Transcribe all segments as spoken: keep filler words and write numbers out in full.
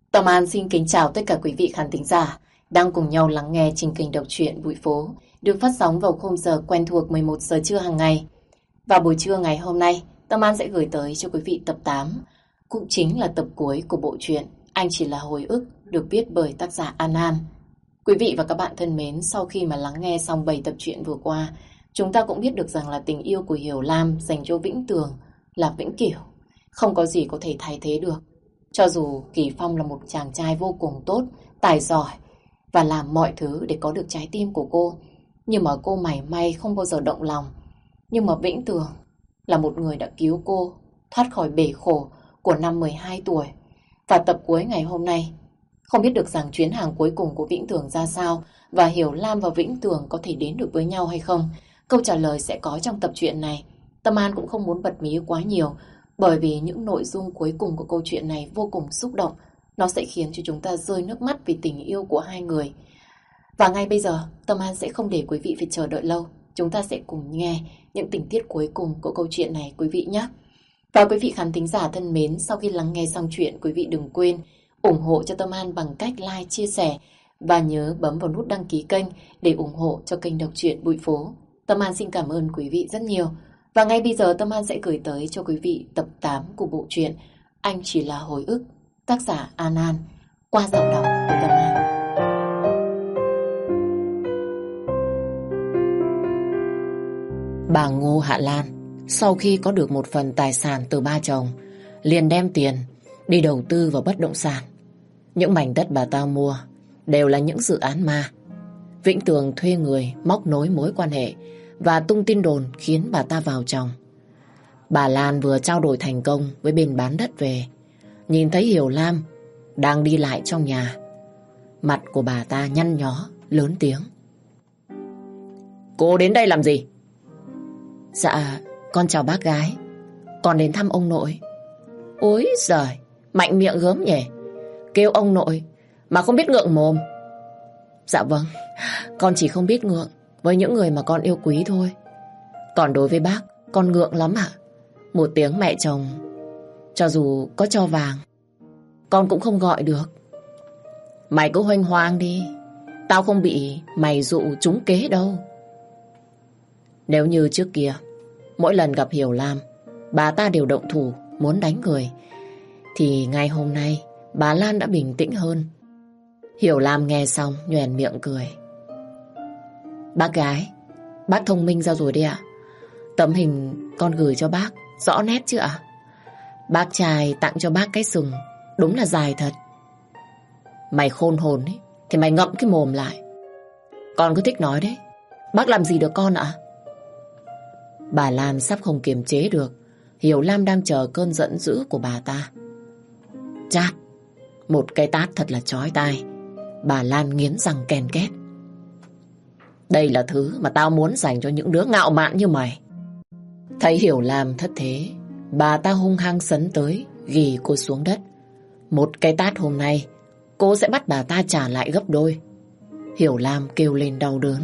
Tâm An xin kính chào tất cả quý vị khán thính giả đang cùng nhau lắng nghe trình kênh đọc truyện Bụi Phố được phát sóng vào khung giờ quen thuộc mười một giờ trưa hàng ngày. Và buổi trưa ngày hôm nay, Tâm An sẽ gửi tới cho quý vị tập tám, cũng chính là tập cuối của bộ truyện Anh Chỉ Là Hồi Ức được viết bởi tác giả An An. Quý vị và các bạn thân mến, sau khi mà lắng nghe xong bảy tập truyện vừa qua, chúng ta cũng biết được rằng là tình yêu của Hiểu Lam dành cho Vĩnh Tường là vĩnh cửu, không có gì có thể thay thế được. Cho dù Kỳ Phong là một chàng trai vô cùng tốt, tài giỏi và làm mọi thứ để có được trái tim của cô, nhưng mà cô mảy may không bao giờ động lòng. Nhưng mà Vĩnh Tường là một người đã cứu cô thoát khỏi bể khổ của năm mười hai tuổi. Và tập cuối ngày hôm nay, không biết được rằng chuyến hàng cuối cùng của Vĩnh Tường ra sao và Hiểu Lam và Vĩnh Tường có thể đến được với nhau hay không. Câu trả lời sẽ có trong tập truyện này. Tâm An cũng không muốn bật mí quá nhiều, bởi vì những nội dung cuối cùng của câu chuyện này vô cùng xúc động. Nó sẽ khiến cho chúng ta rơi nước mắt vì tình yêu của hai người. Và ngay bây giờ, Tâm An sẽ không để quý vị phải chờ đợi lâu. Chúng ta sẽ cùng nghe những tình tiết cuối cùng của câu chuyện này quý vị nhé. Và quý vị khán thính giả thân mến, sau khi lắng nghe xong chuyện, quý vị đừng quên ủng hộ cho Tâm An bằng cách like, chia sẻ và nhớ bấm vào nút đăng ký kênh để ủng hộ cho kênh đọc truyện Bụi Phố. Tâm An xin cảm ơn quý vị rất nhiều. Và ngay bây giờ Tâm An sẽ gửi tới cho quý vị tập tám của bộ truyện Anh Chỉ Là Hồi Ức, tác giả An An, qua giọng đọc của Tâm An. Bà Ngô Hạ Lan sau khi có được một phần tài sản từ ba chồng, liền đem tiền đi đầu tư vào bất động sản. Những mảnh đất bà ta mua đều là những dự án ma. Vĩnh Tường thuê người móc nối mối quan hệ và tung tin đồn khiến bà ta vào chồng. Bà Lan vừa trao đổi thành công với bên bán đất về, nhìn thấy Hiểu Lam đang đi lại trong nhà. Mặt của bà ta nhăn nhó, lớn tiếng. Cô đến đây làm gì? Dạ, con chào bác gái. Con đến thăm ông nội. Ôi giời, mạnh miệng gớm nhỉ. Kêu ông nội mà không biết ngượng mồm. Dạ vâng, con chỉ không biết ngượng với những người mà con yêu quý thôi. Còn đối với bác, con ngượng lắm ạ. Một tiếng mẹ chồng, cho dù có cho vàng, con cũng không gọi được. Mày cứ hoanh hoang đi, tao không bị mày dụ trúng kế đâu. Nếu như trước kia, mỗi lần gặp Hiểu Lam, bà ta đều động thủ, muốn đánh người, thì ngày hôm nay, bà Lan đã bình tĩnh hơn. Hiểu Lam nghe xong, nhoẻn miệng cười. Bác gái, bác thông minh ra rồi đấy ạ. Tấm hình con gửi cho bác, rõ nét chưa ạ? Bác trai tặng cho bác cái sừng, đúng là dài thật. Mày khôn hồn ấy, thì mày ngậm cái mồm lại. Con cứ thích nói đấy. Bác làm gì được con ạ? Bà Lan sắp không kiềm chế được. Hiểu Lam đang chờ cơn giận dữ của bà ta. Chát, một cái tát thật là chói tai. Bà Lan nghiến răng ken két. Đây là thứ mà tao muốn dành cho những đứa ngạo mạn như mày. Thấy Hiểu Lam thất thế, bà ta hung hăng sấn tới, ghì cô xuống đất. Một cái tát hôm nay, cô sẽ bắt bà ta trả lại gấp đôi. Hiểu Lam kêu lên đau đớn.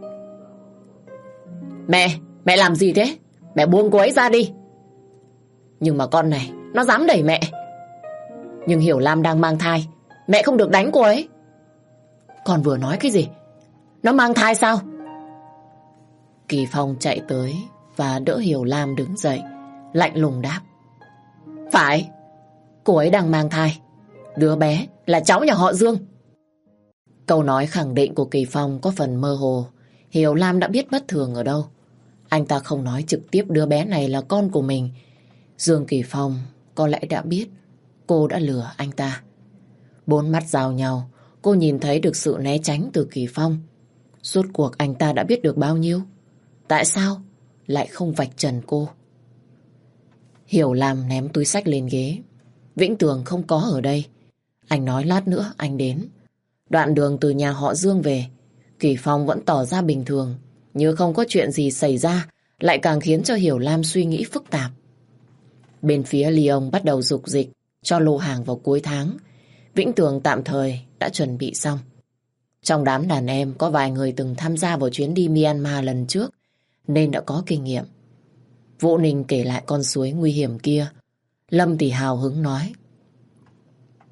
Mẹ, mẹ làm gì thế? Mẹ buông cô ấy ra đi. Nhưng mà con này, nó dám đẩy mẹ. Nhưng Hiểu Lam đang mang thai, mẹ không được đánh cô ấy. Con vừa nói cái gì? Nó mang thai sao? Kỳ Phong chạy tới và đỡ Hiểu Lam đứng dậy, lạnh lùng đáp. Phải, cô ấy đang mang thai. Đứa bé là cháu nhà họ Dương. Câu nói khẳng định của Kỳ Phong có phần mơ hồ. Hiểu Lam đã biết bất thường ở đâu. Anh ta không nói trực tiếp đứa bé này là con của mình. Dương Kỳ Phong có lẽ đã biết cô đã lừa anh ta. Bốn mắt giao nhau, cô nhìn thấy được sự né tránh từ Kỳ Phong. Rốt cuộc anh ta đã biết được bao nhiêu? Tại sao lại không vạch trần cô? Hiểu Lam ném túi xách lên ghế. Vĩnh Tường không có ở đây. Anh nói lát nữa anh đến. Đoạn đường từ nhà họ Dương về, Kỳ Phong vẫn tỏ ra bình thường, như không có chuyện gì xảy ra, lại càng khiến cho Hiểu Lam suy nghĩ phức tạp. Bên phía Lyon bắt đầu dục dịch cho lô hàng vào cuối tháng. Vĩnh Tường tạm thời đã chuẩn bị xong. Trong đám đàn em có vài người từng tham gia vào chuyến đi Myanmar lần trước, nên đã có kinh nghiệm. Vũ Ninh kể lại con suối nguy hiểm kia. Lâm thì hào hứng nói.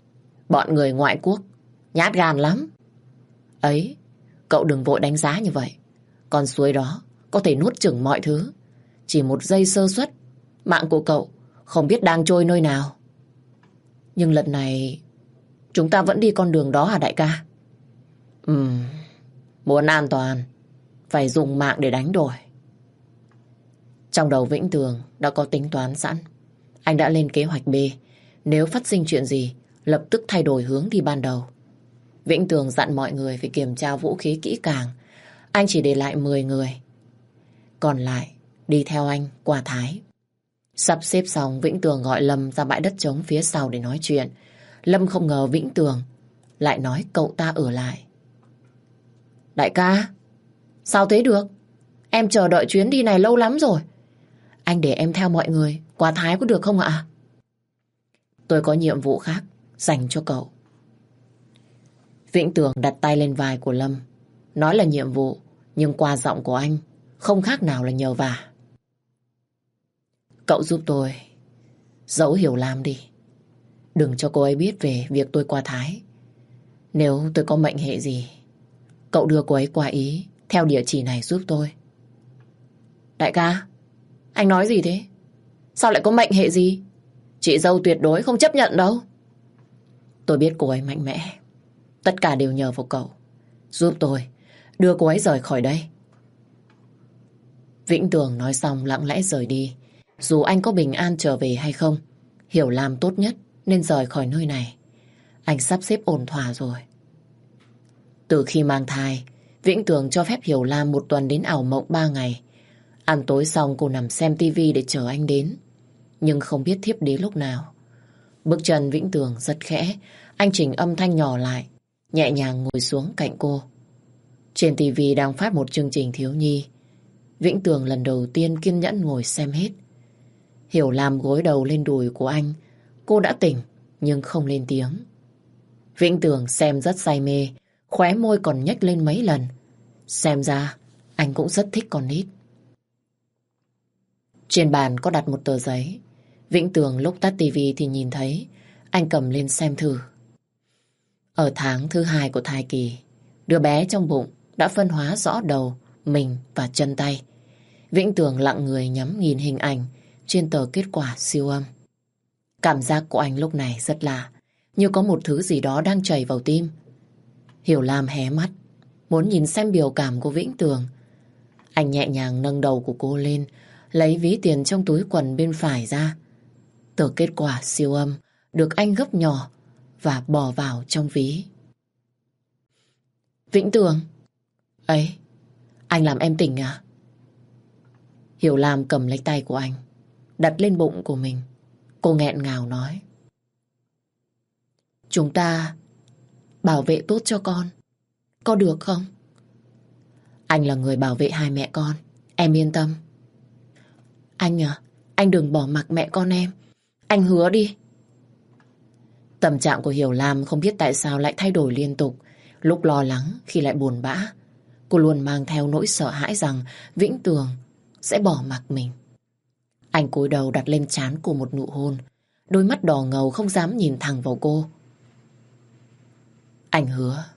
Bọn người ngoại quốc nhát gan lắm. Ấy, cậu đừng vội đánh giá như vậy. Con suối đó có thể nuốt chửng mọi thứ. Chỉ một giây sơ suất, mạng của cậu không biết đang trôi nơi nào. Nhưng lần này chúng ta vẫn đi con đường đó hả đại ca? Ừm, muốn an toàn phải dùng mạng để đánh đổi. Trong đầu Vĩnh Tường đã có tính toán sẵn. Anh đã lên kế hoạch B. Nếu phát sinh chuyện gì, lập tức thay đổi hướng đi ban đầu. Vĩnh Tường dặn mọi người phải kiểm tra vũ khí kỹ càng. Anh chỉ để lại mười người. Còn lại đi theo anh qua Thái. Sắp xếp xong, Vĩnh Tường gọi Lâm ra bãi đất trống phía sau để nói chuyện. Lâm không ngờ Vĩnh Tường lại nói cậu ta ở lại. Đại ca, sao thế được? Em chờ đợi chuyến đi này lâu lắm rồi. Anh để em theo mọi người qua Thái có được không ạ? Tôi có nhiệm vụ khác dành cho cậu. Vĩnh Tường đặt tay lên vai của Lâm. Nói là nhiệm vụ, nhưng qua giọng của anh không khác nào là nhờ vả. Cậu giúp tôi giấu Hiểu Lam đi. Đừng cho cô ấy biết về việc tôi qua Thái. Nếu tôi có mệnh hệ gì, cậu đưa cô ấy qua Ý theo địa chỉ này giúp tôi. Đại ca, anh nói gì thế? Sao lại có mệnh hệ gì? Chị dâu tuyệt đối không chấp nhận đâu. Tôi biết cô ấy mạnh mẽ. Tất cả đều nhờ vào cậu. Giúp tôi đưa cô ấy rời khỏi đây. Vĩnh Tường nói xong lặng lẽ rời đi. Dù anh có bình an trở về hay không, Hiểu Lam tốt nhất nên rời khỏi nơi này. Anh sắp xếp ổn thỏa rồi. Từ khi mang thai, Vĩnh Tường cho phép Hiểu Lam một tuần đến ảo mộng ba ngày. Ăn tối xong cô nằm xem tivi để chờ anh đến. Nhưng không biết thiếp đi lúc nào. Bước chân Vĩnh Tường rất khẽ. Anh chỉnh âm thanh nhỏ lại, nhẹ nhàng ngồi xuống cạnh cô. Trên tivi đang phát một chương trình thiếu nhi. Vĩnh Tường lần đầu tiên kiên nhẫn ngồi xem hết. Hiểu Lam gối đầu lên đùi của anh. Cô đã tỉnh nhưng không lên tiếng. Vĩnh Tường xem rất say mê, khóe môi còn nhếch lên mấy lần. Xem ra anh cũng rất thích con nít. Trên bàn có đặt một tờ giấy. Vĩnh Tường lúc tắt tivi thì nhìn thấy. Anh cầm lên xem thử. Ở tháng thứ hai của thai kỳ, đứa bé trong bụng đã phân hóa rõ đầu, mình và chân tay. Vĩnh Tường lặng người nhắm nhìn hình ảnh trên tờ kết quả siêu âm. Cảm giác của anh lúc này rất lạ, như có một thứ gì đó đang chảy vào tim. Hiểu Lam hé mắt, muốn nhìn xem biểu cảm của Vĩnh Tường. Anh nhẹ nhàng nâng đầu của cô lên, lấy ví tiền trong túi quần bên phải ra. Tờ kết quả siêu âm được anh gấp nhỏ và bỏ vào trong ví. Vĩnh Tường, ấy, anh làm em tỉnh à? Hiểu Lam cầm lấy tay của anh, đặt lên bụng của mình. Cô nghẹn ngào nói. Chúng ta bảo vệ tốt cho con, có được không? Anh là người bảo vệ hai mẹ con, em yên tâm. Anh à, anh đừng bỏ mặc mẹ con em. Anh hứa đi. Tâm trạng của Hiểu Lam không biết tại sao lại thay đổi liên tục. Lúc lo lắng, khi lại buồn bã. Cô luôn mang theo nỗi sợ hãi rằng Vĩnh Tường sẽ bỏ mặc mình. Anh cúi đầu đặt lên trán cô một nụ hôn. Đôi mắt đỏ ngầu không dám nhìn thẳng vào cô. Anh hứa.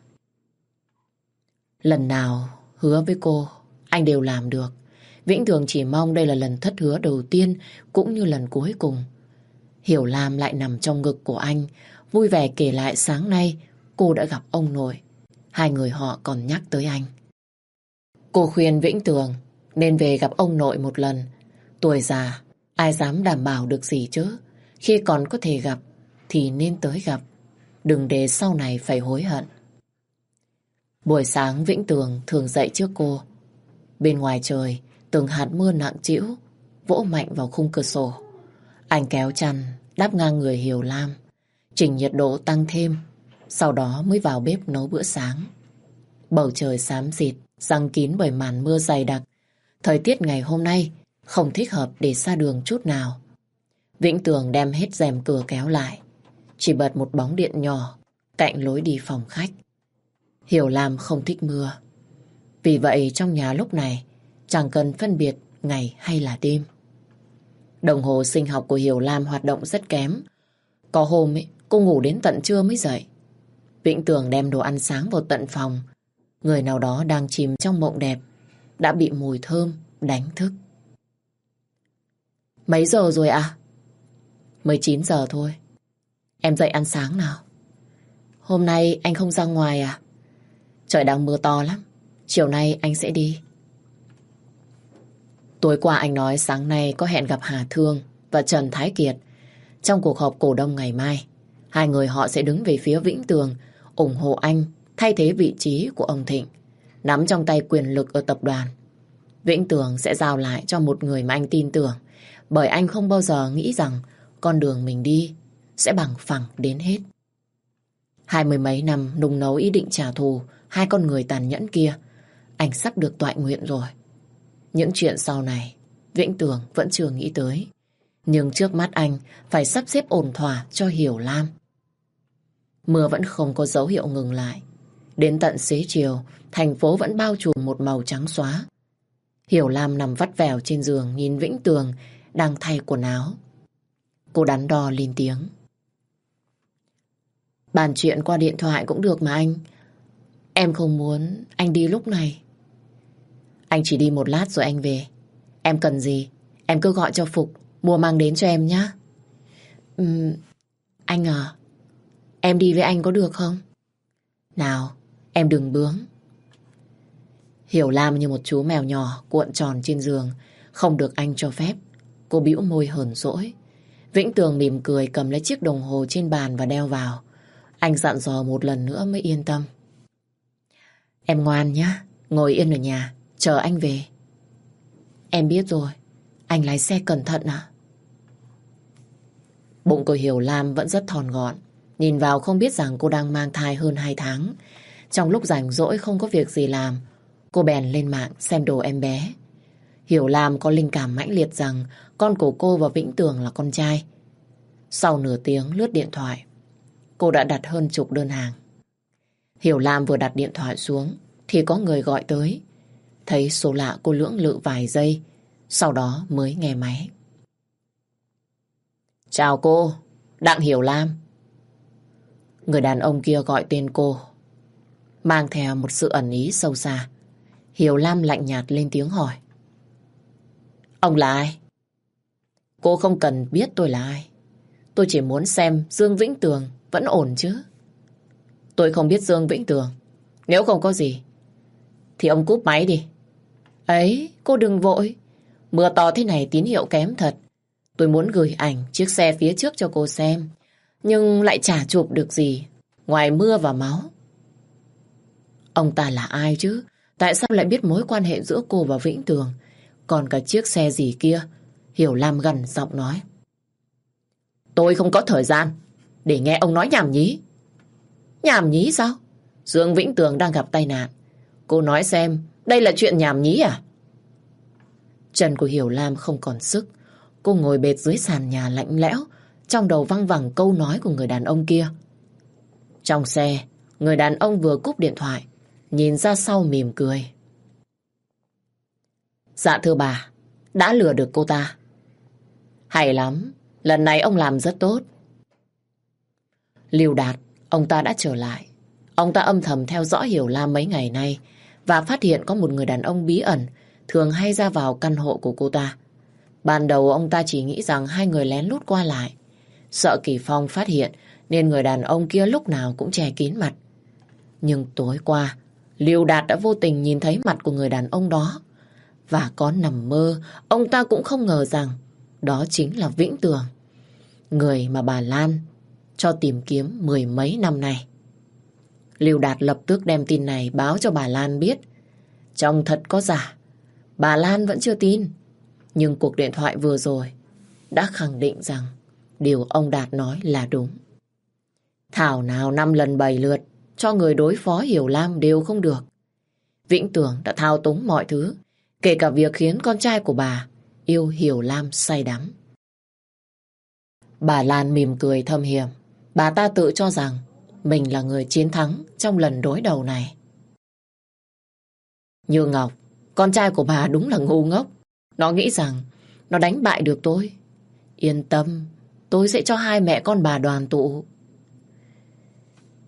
Lần nào hứa với cô, anh đều làm được. Vĩnh Tường chỉ mong đây là lần thất hứa đầu tiên cũng như lần cuối cùng. Hiểu Lam lại nằm trong ngực của anh, vui vẻ kể lại sáng nay cô đã gặp ông nội. Hai người họ còn nhắc tới anh. Cô khuyên Vĩnh Tường nên về gặp ông nội một lần. Tuổi già, ai dám đảm bảo được gì chứ? Khi còn có thể gặp thì nên tới gặp. Đừng để sau này phải hối hận. Buổi sáng Vĩnh Tường thường dậy trước cô. Bên ngoài trời, từng hạt mưa nặng trĩu vỗ mạnh vào khung cửa sổ. Anh kéo chăn đắp ngang người Hiểu Lam, chỉnh nhiệt độ tăng thêm, sau đó mới vào bếp nấu bữa sáng. Bầu trời xám xịt, giăng kín bởi màn mưa dày đặc. Thời tiết ngày hôm nay không thích hợp để ra đường chút nào. Vĩnh Tường đem hết rèm cửa kéo lại, chỉ bật một bóng điện nhỏ cạnh lối đi phòng khách. Hiểu Lam không thích mưa, vì vậy trong nhà lúc này chẳng cần phân biệt ngày hay là đêm. Đồng hồ sinh học của Hiểu Lam hoạt động rất kém. Có hôm ấy, cô ngủ đến tận trưa mới dậy. Vĩnh Tường đem đồ ăn sáng vào tận phòng. Người nào đó đang chìm trong mộng đẹp đã bị mùi thơm đánh thức. Mấy giờ rồi à? Mới chín giờ thôi. Em dậy ăn sáng nào. Hôm nay anh không ra ngoài à? Trời đang mưa to lắm. Chiều nay anh sẽ đi. Tối qua anh nói sáng nay có hẹn gặp Hà Thương và Trần Thái Kiệt. Trong cuộc họp cổ đông ngày mai, hai người họ sẽ đứng về phía Vĩnh Tường, ủng hộ anh thay thế vị trí của ông Thịnh, nắm trong tay quyền lực ở tập đoàn. Vĩnh Tường sẽ giao lại cho một người mà anh tin tưởng, bởi anh không bao giờ nghĩ rằng con đường mình đi sẽ bằng phẳng đến hết. Hai mươi mấy năm nung nấu ý định trả thù hai con người tàn nhẫn kia, anh sắp được toại nguyện rồi. Những chuyện sau này, Vĩnh Tường vẫn chưa nghĩ tới. Nhưng trước mắt anh phải sắp xếp ổn thỏa cho Hiểu Lam. Mưa vẫn không có dấu hiệu ngừng lại. Đến tận xế chiều, thành phố vẫn bao trùm một màu trắng xóa. Hiểu Lam nằm vắt vẻo trên giường nhìn Vĩnh Tường đang thay quần áo. Cô đắn đo lên tiếng. Bàn chuyện qua điện thoại cũng được mà anh. Em không muốn anh đi lúc này. Anh chỉ đi một lát rồi anh về. Em cần gì em cứ gọi cho Phục mua mang đến cho em nhé. uhm, Anh à, em đi với anh có được không? Nào, em đừng bướng. Hiểu Lam như một chú mèo nhỏ cuộn tròn trên giường, không được anh cho phép. Cô bĩu môi hờn dỗi. Vĩnh Tường mỉm cười cầm lấy chiếc đồng hồ trên bàn và đeo vào. Anh dặn dò một lần nữa mới yên tâm. Em ngoan nhé, ngồi yên ở nhà chờ anh về. Em biết rồi, anh lái xe cẩn thận à? Bụng của Hiểu Lam vẫn rất thon gọn. Nhìn vào không biết rằng cô đang mang thai hơn hai tháng. Trong lúc rảnh rỗi không có việc gì làm, cô bèn lên mạng xem đồ em bé. Hiểu Lam có linh cảm mãnh liệt rằng con của cô và Vĩnh Tường là con trai. Sau nửa tiếng lướt điện thoại, cô đã đặt hơn chục đơn hàng. Hiểu Lam vừa đặt điện thoại xuống thì có người gọi tới. Thấy số lạ cô lưỡng lự vài giây, sau đó mới nghe máy. Chào cô, Đặng Hiểu Lam. Người đàn ông kia gọi tên cô, mang theo một sự ẩn ý sâu xa. Hiểu Lam lạnh nhạt lên tiếng hỏi. Ông là ai? Cô không cần biết tôi là ai. Tôi chỉ muốn xem Dương Vĩnh Tường vẫn ổn chứ. Tôi không biết Dương Vĩnh Tường. Nếu không có gì thì ông cúp máy đi. Ấy, cô đừng vội. Mưa to thế này tín hiệu kém thật. Tôi muốn gửi ảnh chiếc xe phía trước cho cô xem, nhưng lại chả chụp được gì ngoài mưa và máu. Ông ta là ai chứ? Tại sao lại biết mối quan hệ giữa cô và Vĩnh Tường? Còn cả chiếc xe gì kia? Hiểu Lam gằn giọng nói. Tôi không có thời gian để nghe ông nói nhảm nhí. Nhảm nhí sao? Dương Vĩnh Tường đang gặp tai nạn. Cô nói xem, đây là chuyện nhảm nhí à? Chân của Hiểu Lam không còn sức. Cô ngồi bệt dưới sàn nhà lạnh lẽo, trong đầu văng vẳng câu nói của người đàn ông kia. Trong xe, người đàn ông vừa cúp điện thoại, nhìn ra sau mỉm cười. Dạ thưa bà, đã lừa được cô ta. Hay lắm, lần này ông làm rất tốt. Lưu Đạt, ông ta đã trở lại. Ông ta âm thầm theo dõi Hiểu Lam mấy ngày nay và phát hiện có một người đàn ông bí ẩn thường hay ra vào căn hộ của cô ta. Ban đầu ông ta chỉ nghĩ rằng hai người lén lút qua lại. Sợ Kỳ Phong phát hiện nên người đàn ông kia lúc nào cũng che kín mặt. Nhưng tối qua, Lưu Đạt đã vô tình nhìn thấy mặt của người đàn ông đó. Và có nằm mơ, ông ta cũng không ngờ rằng đó chính là Vĩnh Tường, người mà bà Lan cho tìm kiếm mười mấy năm nay. Lưu Đạt lập tức đem tin này báo cho bà Lan biết. Trông thật có giả, bà Lan vẫn chưa tin. Nhưng cuộc điện thoại vừa rồi đã khẳng định rằng điều ông Đạt nói là đúng. Thảo nào năm lần bảy lượt cho người đối phó Hiểu Lam đều không được. Vĩnh Tường đã thao túng mọi thứ, kể cả việc khiến con trai của bà yêu Hiểu Lam say đắm. Bà Lan mỉm cười thâm hiểm. Bà ta tự cho rằng mình là người chiến thắng trong lần đối đầu này. Như Ngọc, con trai của bà đúng là ngu ngốc. Nó nghĩ rằng nó đánh bại được tôi. Yên tâm, tôi sẽ cho hai mẹ con bà đoàn tụ.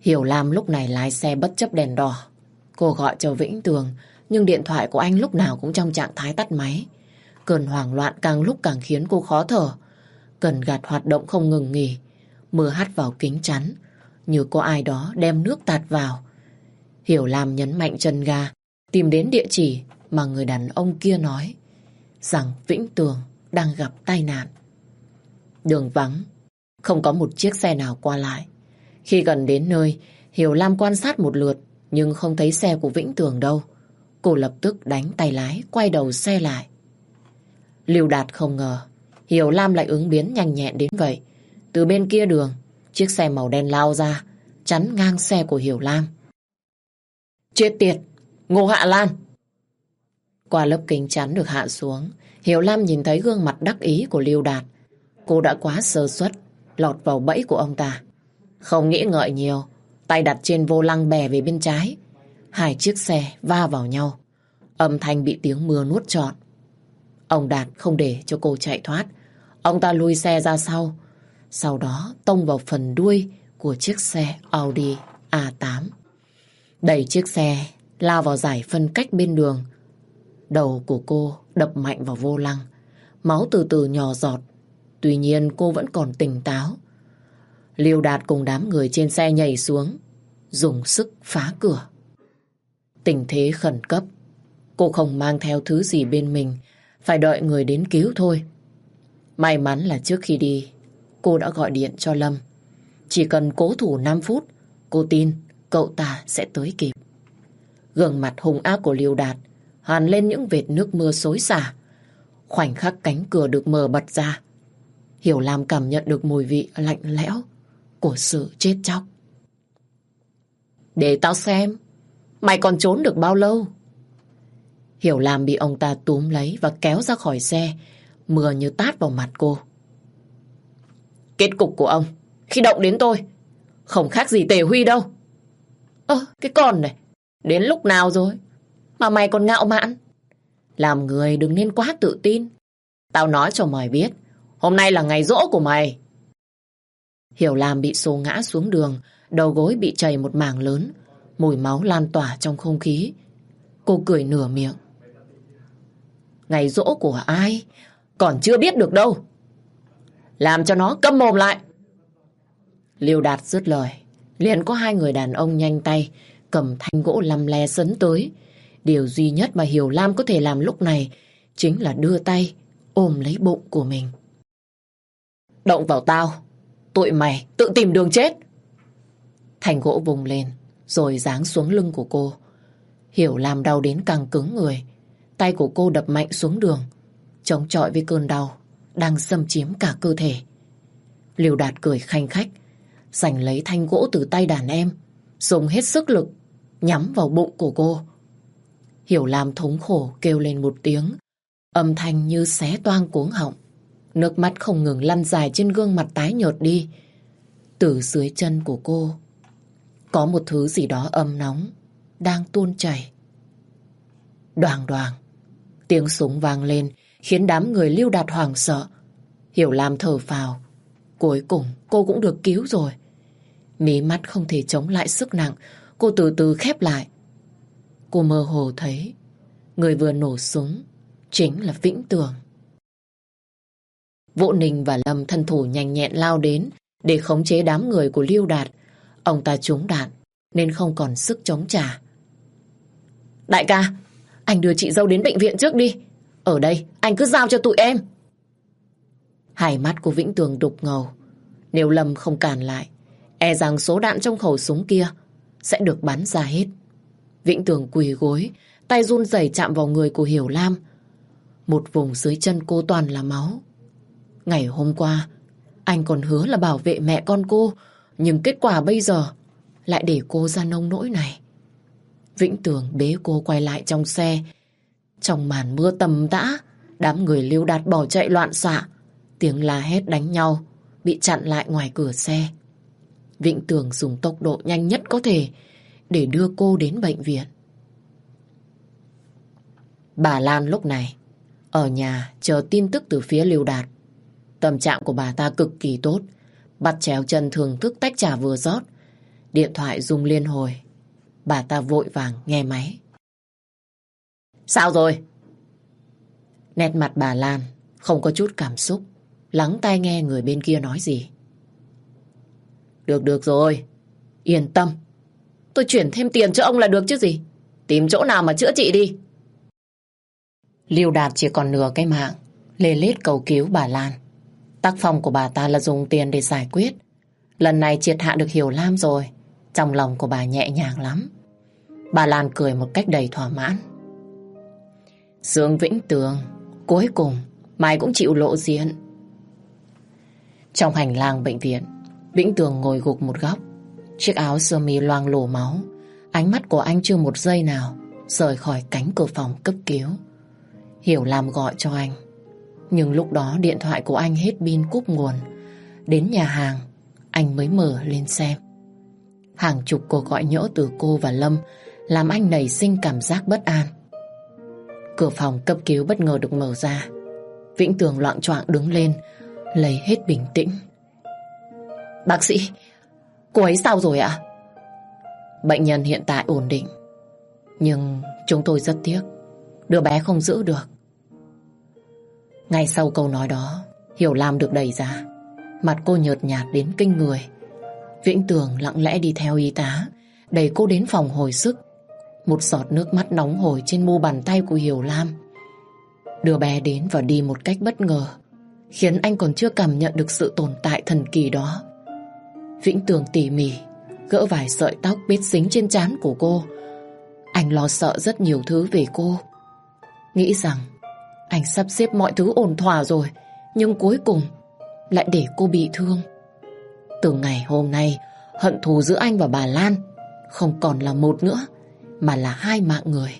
Hiểu Lam lúc này lái xe bất chấp đèn đỏ. Cô gọi cho Vĩnh Tường, nhưng điện thoại của anh lúc nào cũng trong trạng thái tắt máy. Cơn hoảng loạn càng lúc càng khiến cô khó thở. Cần gạt hoạt động không ngừng nghỉ. Mưa hắt vào kính chắn, như có ai đó đem nước tạt vào. Hiểu Lam nhấn mạnh chân ga, tìm đến địa chỉ mà người đàn ông kia nói, rằng Vĩnh Tường đang gặp tai nạn. Đường vắng, không có một chiếc xe nào qua lại. Khi gần đến nơi, Hiểu Lam quan sát một lượt, nhưng không thấy xe của Vĩnh Tường đâu. Cô lập tức đánh tay lái, quay đầu xe lại. Lưu Đạt không ngờ Hiểu Lam lại ứng biến nhanh nhẹn đến vậy. Từ bên kia đường, chiếc xe màu đen lao ra, chắn ngang xe của Hiểu Lam. Chết tiệt, Ngô Hạ Lan! Qua lớp kính chắn được hạ xuống, Hiểu Lam nhìn thấy gương mặt đắc ý của Lưu Đạt. Cô đã quá sơ suất, lọt vào bẫy của ông ta. Không nghĩ ngợi nhiều, tay đặt trên vô lăng bè về bên trái. Hai chiếc xe va vào nhau. Âm thanh bị tiếng mưa nuốt trọn. Ông Đạt không để cho cô chạy thoát. Ông ta lùi xe ra sau. Sau đó tông vào phần đuôi của chiếc xe Audi a tám. Đẩy chiếc xe lao vào giải phân cách bên đường. Đầu của cô đập mạnh vào vô lăng. Máu từ từ nhỏ giọt. Tuy nhiên cô vẫn còn tỉnh táo. Lưu Đạt cùng đám người trên xe nhảy xuống, dùng sức phá cửa. Tình thế khẩn cấp. Cô không mang theo thứ gì bên mình, phải đợi người đến cứu thôi. May mắn là trước khi đi, cô đã gọi điện cho Lâm. Chỉ cần cố thủ năm phút, cô tin cậu ta sẽ tới kịp. Gương mặt hung ác của Lưu Đạt hằn lên những vệt nước mưa xối xả. Khoảnh khắc cánh cửa được mở bật ra, Hiểu Lam cảm nhận được mùi vị lạnh lẽo của sự chết chóc. Để tao xem, mày còn trốn được bao lâu? Hiểu Lam bị ông ta túm lấy và kéo ra khỏi xe, mưa như tát vào mặt cô. Kết cục của ông khi động đến tôi không khác gì Tề Huy đâu. Ơ, cái con này, đến lúc nào rồi mà mày còn ngạo mạn? Làm người đừng nên quá tự tin. Tao nói cho mày biết, hôm nay là ngày giỗ của mày. Hiểu Lam bị xô ngã xuống đường, đầu gối bị chảy một mảng lớn, mùi máu lan tỏa trong không khí. Cô cười nửa miệng. Ngày giỗ của ai? Còn chưa biết được đâu. Làm cho nó câm mồm lại. Lưu Đạt dứt lời, liền có hai người đàn ông nhanh tay cầm thanh gỗ lăm le sấn tới. Điều duy nhất mà Hiểu Lam có thể làm lúc này chính là đưa tay ôm lấy bụng của mình. Động vào tao, tụi mày tự tìm đường chết. Thanh gỗ vùng lên rồi giáng xuống lưng của cô. Hiểu Lam đau đến càng cứng người. Tay của cô đập mạnh xuống đường, chống chọi với cơn đau đang xâm chiếm cả cơ thể. Lưu Đạt cười khanh khách, giành lấy thanh gỗ từ tay đàn em, dùng hết sức lực nhắm vào bụng của cô. Hiểu Lam thống khổ kêu lên một tiếng, âm thanh như xé toang cuống họng. Nước mắt không ngừng lăn dài trên gương mặt tái nhợt đi. Từ dưới chân của cô có một thứ gì đó ấm nóng đang tuôn chảy. Đoàng đoàng, tiếng súng vang lên khiến đám người Lưu Đạt hoảng sợ. Hiểu Lam thở phào, cuối cùng cô cũng được cứu rồi. Mí mắt không thể chống lại sức nặng, cô từ từ khép lại. Cô mơ hồ thấy người vừa nổ súng chính là Vĩnh Tường. Vũ Ninh và Lâm thân thủ nhanh nhẹn lao đến để khống chế đám người của Lưu Đạt. Ông ta trúng đạn nên không còn sức chống trả. Đại ca, anh đưa chị dâu đến bệnh viện trước đi. Ở đây anh cứ giao cho tụi em. Hai mắt của Vĩnh Tường đục ngầu. Nếu Lâm không cản lại, e rằng số đạn trong khẩu súng kia sẽ được bắn ra hết. Vĩnh Tường quỳ gối, tay run rẩy chạm vào người của Hiểu Lam. Một vùng dưới chân cô toàn là máu. Ngày hôm qua, anh còn hứa là bảo vệ mẹ con cô, nhưng kết quả bây giờ lại để cô ra nông nỗi này. Vĩnh Tường bế cô quay lại trong xe. Trong màn mưa tầm tã, đám người Lưu Đạt bỏ chạy loạn xạ. Tiếng la hét đánh nhau bị chặn lại ngoài cửa xe. Vĩnh Tường dùng tốc độ nhanh nhất có thể để đưa cô đến bệnh viện. Bà Lan lúc này ở nhà chờ tin tức từ phía Lưu Đạt. Tâm trạng của bà ta cực kỳ tốt, bắt chéo chân thưởng thức tách trà vừa rót. Điện thoại rung liên hồi. Bà ta vội vàng nghe máy. Sao rồi? Nét mặt bà Lan không có chút cảm xúc, lắng tai nghe người bên kia nói gì. Được được rồi, yên tâm. Tôi chuyển thêm tiền cho ông là được chứ gì. Tìm chỗ nào mà chữa trị đi. Liêu Đạt chỉ còn nửa cái mạng, lê lết cầu cứu bà Lan. Tác phong của bà ta là dùng tiền để giải quyết. Lần này triệt hạ được Hiểu Lam rồi. Trong lòng của bà nhẹ nhàng lắm. Bà Lan cười một cách đầy thỏa mãn. Dương Vĩnh Tường, cuối cùng mày cũng chịu lộ diện. Trong hành lang bệnh viện, Vĩnh Tường ngồi gục một góc. Chiếc áo sơ mi loang lổ máu. Ánh mắt của anh chưa một giây nào rời khỏi cánh cửa phòng cấp cứu. Hiểu Lam gọi cho anh, nhưng lúc đó điện thoại của anh hết pin cúp nguồn. Đến nhà hàng, anh mới mở lên xem. Hàng chục cuộc gọi nhỡ từ cô và Lâm làm anh nảy sinh cảm giác bất an. Cửa phòng cấp cứu bất ngờ được mở ra. Vĩnh Tường loạng choạng đứng lên, lấy hết bình tĩnh. Bác sĩ, cô ấy sao rồi ạ? Bệnh nhân hiện tại ổn định, nhưng chúng tôi rất tiếc đứa bé không giữ được. Ngay sau câu nói đó, Hiểu Lam được đẩy ra. Mặt cô nhợt nhạt đến kinh người. Vĩnh Tường lặng lẽ đi theo y tá, đẩy cô đến phòng hồi sức. Một giọt nước mắt nóng hổi trên mu bàn tay của Hiểu Lam. Đứa bé đến và đi một cách bất ngờ, khiến anh còn chưa cảm nhận được sự tồn tại thần kỳ đó. Vĩnh Tường tỉ mỉ gỡ vài sợi tóc bết dính trên trán của cô. Anh lo sợ rất nhiều thứ về cô. Nghĩ rằng anh sắp xếp mọi thứ ổn thỏa rồi, nhưng cuối cùng lại để cô bị thương. Từ ngày hôm nay, hận thù giữa anh và bà Lan không còn là một nữa, mà là hai mạng người.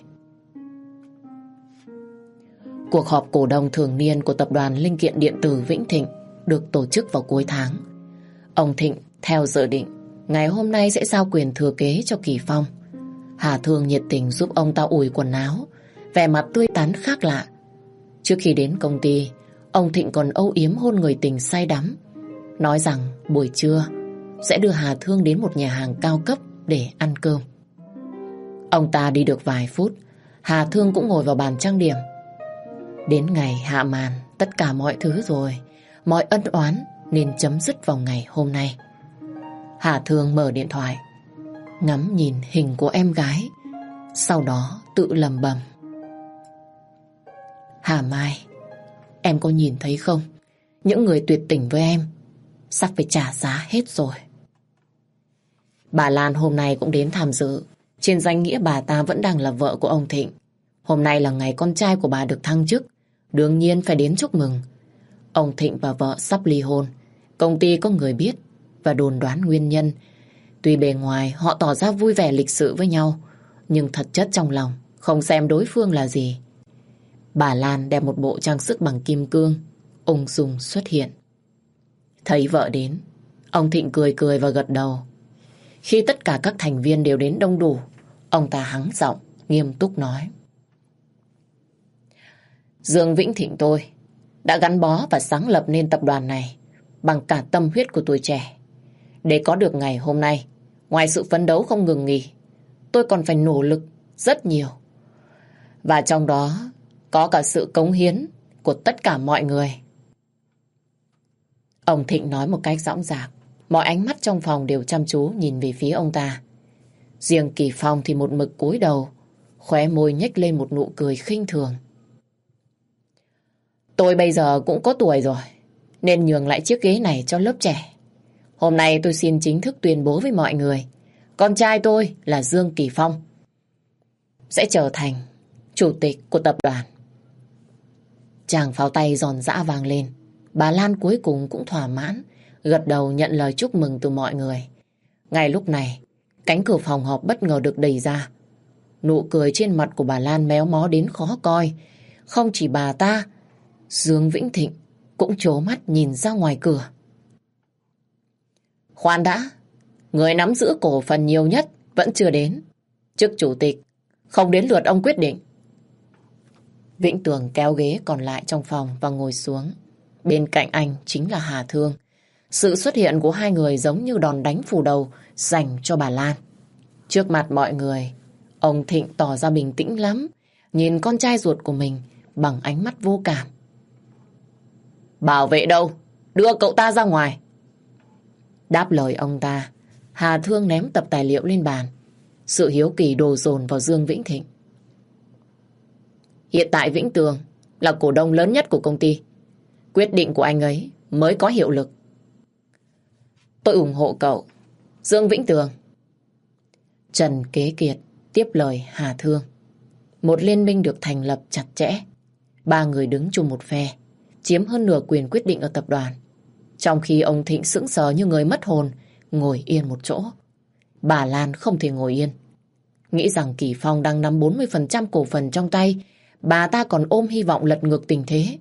Cuộc họp cổ đông thường niên của tập đoàn linh kiện điện tử Vĩnh Thịnh được tổ chức vào cuối tháng. Ông Thịnh theo dự định ngày hôm nay sẽ giao quyền thừa kế cho Kỳ Phong. Hà Thương nhiệt tình giúp ông ta ủi quần áo, vẻ mặt tươi tắn khác lạ. Trước khi đến công ty, ông Thịnh còn âu yếm hôn người tình say đắm, nói rằng buổi trưa sẽ đưa Hà Thương đến một nhà hàng cao cấp để ăn cơm. Ông ta đi được vài phút, Hà Thương cũng ngồi vào bàn trang điểm. Đến ngày hạ màn, tất cả mọi thứ rồi, mọi ân oán nên chấm dứt vào ngày hôm nay. Hà Thương mở điện thoại, ngắm nhìn hình của em gái, sau đó tự lẩm bẩm. Hà Mai, em có nhìn thấy không? Những người tuyệt tình với em sắp phải trả giá hết rồi. Bà Lan hôm nay cũng đến tham dự. Trên danh nghĩa bà ta vẫn đang là vợ của ông Thịnh. Hôm nay là ngày con trai của bà được thăng chức, đương nhiên phải đến chúc mừng. Ông Thịnh và vợ sắp ly hôn. Công ty có người biết và đồn đoán nguyên nhân. Tuy bề ngoài họ tỏ ra vui vẻ lịch sự với nhau, nhưng thật chất trong lòng không xem đối phương là gì. Bà Lan đem một bộ trang sức bằng kim cương ung dung xuất hiện. Thấy vợ đến, ông Thịnh cười cười và gật đầu. Khi tất cả các thành viên đều đến đông đủ, ông ta hắng giọng, nghiêm túc nói. Dương Vĩnh Thịnh tôi đã gắn bó và sáng lập nên tập đoàn này bằng cả tâm huyết của tuổi trẻ. Để có được ngày hôm nay, ngoài sự phấn đấu không ngừng nghỉ, tôi còn phải nỗ lực rất nhiều. Và trong đó có cả sự cống hiến của tất cả mọi người. Ông Thịnh nói một cách dõng dạc, mọi ánh mắt trong phòng đều chăm chú nhìn về phía ông ta. Riêng Kỳ Phong thì một mực cúi đầu, khóe môi nhếch lên một nụ cười khinh thường. Tôi bây giờ cũng có tuổi rồi, nên nhường lại chiếc ghế này cho lớp trẻ. Hôm nay tôi xin chính thức tuyên bố với mọi người, con trai tôi là Dương Kỳ Phong sẽ trở thành chủ tịch của tập đoàn. Tràng pháo tay giòn giã vang lên. Bà Lan cuối cùng cũng thỏa mãn, gật đầu nhận lời chúc mừng từ mọi người. Ngay lúc này, cánh cửa phòng họp bất ngờ được đẩy ra. Nụ cười trên mặt của bà Lan méo mó đến khó coi. Không chỉ bà ta, Dương Vĩnh Thịnh cũng trố mắt nhìn ra ngoài cửa. Khoan đã, người nắm giữ cổ phần nhiều nhất vẫn chưa đến. Chức chủ tịch không đến lượt ông quyết định. Vĩnh Tường kéo ghế còn lại trong phòng và ngồi xuống. Bên cạnh anh chính là Hà Thương. Sự xuất hiện của hai người giống như đòn đánh phủ đầu dành cho bà Lan. Trước mặt mọi người, ông Thịnh tỏ ra bình tĩnh lắm, nhìn con trai ruột của mình bằng ánh mắt vô cảm. Bảo vệ đâu? Đưa cậu ta ra ngoài. Đáp lời ông ta, Hà Thương ném tập tài liệu lên bàn. Sự hiếu kỳ đổ dồn vào Dương Vĩnh Thịnh. Hiện tại Vĩnh Tường là cổ đông lớn nhất của công ty. Quyết định của anh ấy mới có hiệu lực. Tôi ủng hộ cậu, Dương Vĩnh Tường. Trần Kế Kiệt tiếp lời Hà Thương. Một liên minh được thành lập chặt chẽ. Ba người đứng chung một phe, chiếm hơn nửa quyền quyết định ở tập đoàn. Trong khi ông Thịnh sững sờ như người mất hồn, ngồi yên một chỗ. Bà Lan không thể ngồi yên. Nghĩ rằng Kỳ Phong đang nắm bốn mươi phần trăm cổ phần trong tay, bà ta còn ôm hy vọng lật ngược tình thế.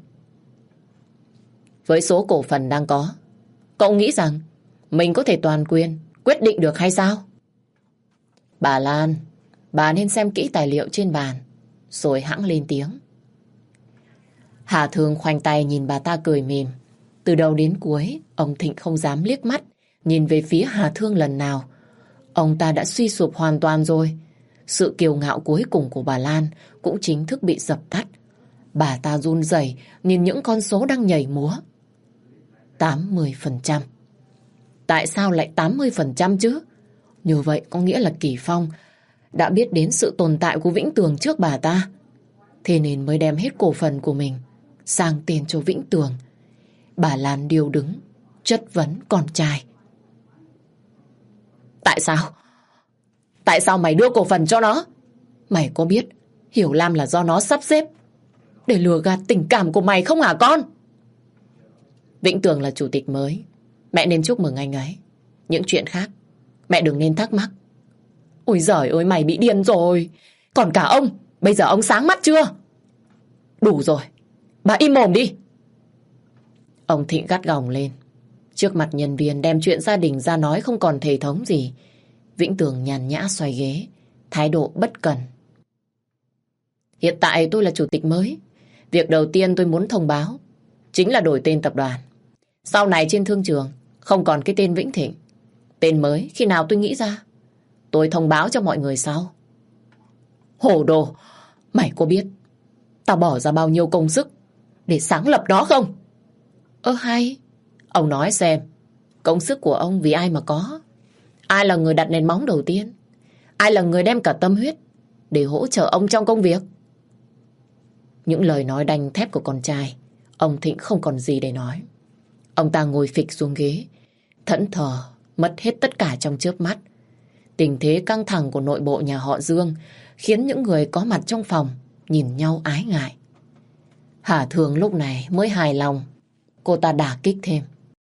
Với số cổ phần đang có, cậu nghĩ rằng mình có thể toàn quyền quyết định được hay sao? Bà Lan, bà nên xem kỹ tài liệu trên bàn, rồi hẵng lên tiếng. Hà Thương khoanh tay nhìn bà ta cười mỉm. Từ đầu đến cuối, ông Thịnh không dám liếc mắt nhìn về phía Hà Thương lần nào. Ông ta đã suy sụp hoàn toàn rồi. Sự kiêu ngạo cuối cùng của bà Lan cũng chính thức bị dập tắt. Bà ta run rẩy nhìn những con số đang nhảy múa. tám mươi phần trăm. Tại sao lại tám mươi phần trăm chứ? Như vậy có nghĩa là Kỳ Phong đã biết đến sự tồn tại của Vĩnh Tường trước bà ta. Thế nên mới đem hết cổ phần của mình sang tên cho Vĩnh Tường. Bà Lan điêu đứng, chất vấn con trai. Tại sao? Tại sao mày đưa cổ phần cho nó? Mày có biết Hiểu Lam là do nó sắp xếp để lừa gạt tình cảm của mày không hả con? Vĩnh Tường là chủ tịch mới, mẹ nên chúc mừng anh ấy. Những chuyện khác mẹ đừng nên thắc mắc. Ôi giời ơi, mày bị điên rồi. Còn cả ông, bây giờ ông sáng mắt chưa? Đủ rồi, bà im mồm đi. Ông Thịnh gắt gỏng lên. Trước mặt nhân viên đem chuyện gia đình ra nói không còn thể thống gì. Vĩnh Tường nhàn nhã xoay ghế, thái độ bất cần. Hiện tại tôi là chủ tịch mới. Việc đầu tiên tôi muốn thông báo chính là đổi tên tập đoàn. Sau này trên thương trường không còn cái tên Vĩnh Thịnh. Tên mới khi nào tôi nghĩ ra, tôi thông báo cho mọi người sau. Hổ đồ, mày có biết tao bỏ ra bao nhiêu công sức để sáng lập nó không? Ơ hay, ông nói xem, công sức của ông vì ai mà có? Ai là người đặt nền móng đầu tiên? Ai là người đem cả tâm huyết để hỗ trợ ông trong công việc? Những lời nói đanh thép của con trai, ông Thịnh không còn gì để nói. Ông ta ngồi phịch xuống ghế, thẫn thờ, mất hết tất cả trong chớp mắt. Tình thế căng thẳng của nội bộ nhà họ Dương khiến những người có mặt trong phòng nhìn nhau ái ngại. Hà Thường lúc này mới hài lòng. Cô ta đả kích thêm.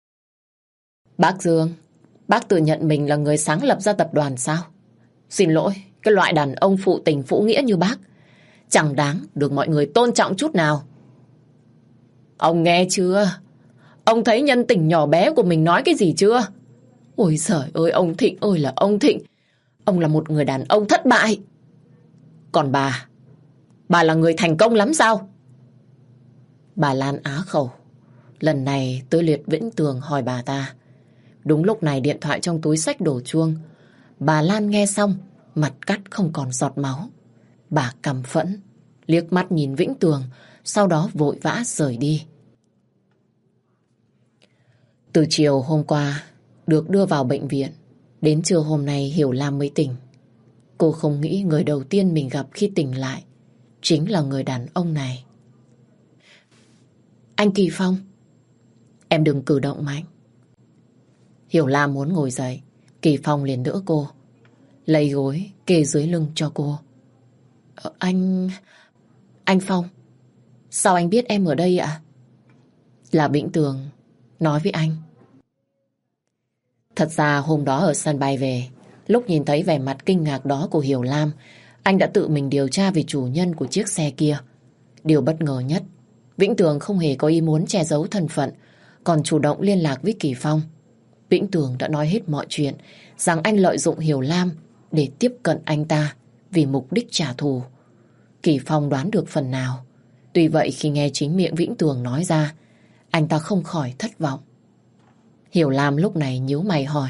Bác Dương, bác tự nhận mình là người sáng lập ra tập đoàn sao? Xin lỗi, cái loại đàn ông phụ tình phụ nghĩa như bác chẳng đáng được mọi người tôn trọng chút nào. Ông nghe chưa? Ông thấy nhân tình nhỏ bé của mình nói cái gì chưa? Ôi giời ơi, ông Thịnh ơi là ông Thịnh. Ông là một người đàn ông thất bại. Còn bà, bà là người thành công lắm sao? Bà Lan á khẩu. Lần này tới lượt Vĩnh Tường hỏi bà ta. Đúng lúc này điện thoại trong túi xách đổ chuông. Bà Lan nghe xong, mặt cắt không còn giọt máu. Bà căm phẫn, liếc mắt nhìn Vĩnh Tường, sau đó vội vã rời đi. Từ chiều hôm qua, được đưa vào bệnh viện. Đến trưa hôm nay Hiểu Lam mới tỉnh. Cô không nghĩ người đầu tiên mình gặp khi tỉnh lại chính là người đàn ông này. Anh Kỳ Phong, em đừng cử động mạnh. Hiểu Lam muốn ngồi dậy, Kỳ Phong liền đỡ cô, lấy gối kê dưới lưng cho cô. Ờ, anh... Anh Phong, sao anh biết em ở đây ạ? Là Vĩnh Tường nói với anh. Thật ra hôm đó ở sân bay về, lúc nhìn thấy vẻ mặt kinh ngạc đó của Hiểu Lam, anh đã tự mình điều tra về chủ nhân của chiếc xe kia. Điều bất ngờ nhất, Vĩnh Tường không hề có ý muốn che giấu thân phận, còn chủ động liên lạc với Kỳ Phong. Vĩnh Tường đã nói hết mọi chuyện, rằng anh lợi dụng Hiểu Lam để tiếp cận anh ta vì mục đích trả thù. Kỳ Phong đoán được phần nào. Tuy vậy khi nghe chính miệng Vĩnh Tường nói ra, anh ta không khỏi thất vọng. Hiểu Lam lúc này nhíu mày hỏi.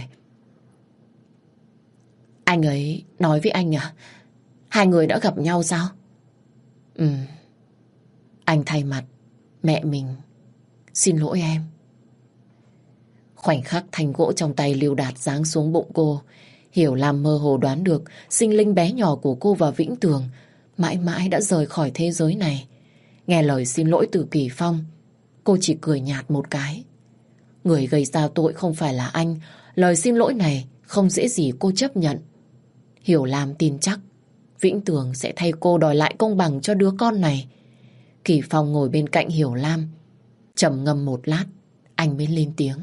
Anh ấy nói với anh à? Hai người đã gặp nhau sao? Ừ. Anh thay mặt mẹ mình xin lỗi em. Khoảnh khắc thanh gỗ trong tay Lưu Đạt giáng xuống bụng cô, Hiểu Lam mơ hồ đoán được sinh linh bé nhỏ của cô và Vĩnh Tường mãi mãi đã rời khỏi thế giới này. Nghe lời xin lỗi từ Kỳ Phong, cô chỉ cười nhạt một cái. Người gây ra tội không phải là anh, lời xin lỗi này không dễ gì cô chấp nhận. Hiểu Lam tin chắc Vĩnh Tường sẽ thay cô đòi lại công bằng cho đứa con này. Kỳ Phong ngồi bên cạnh Hiểu Lam, trầm ngâm một lát, anh mới lên tiếng.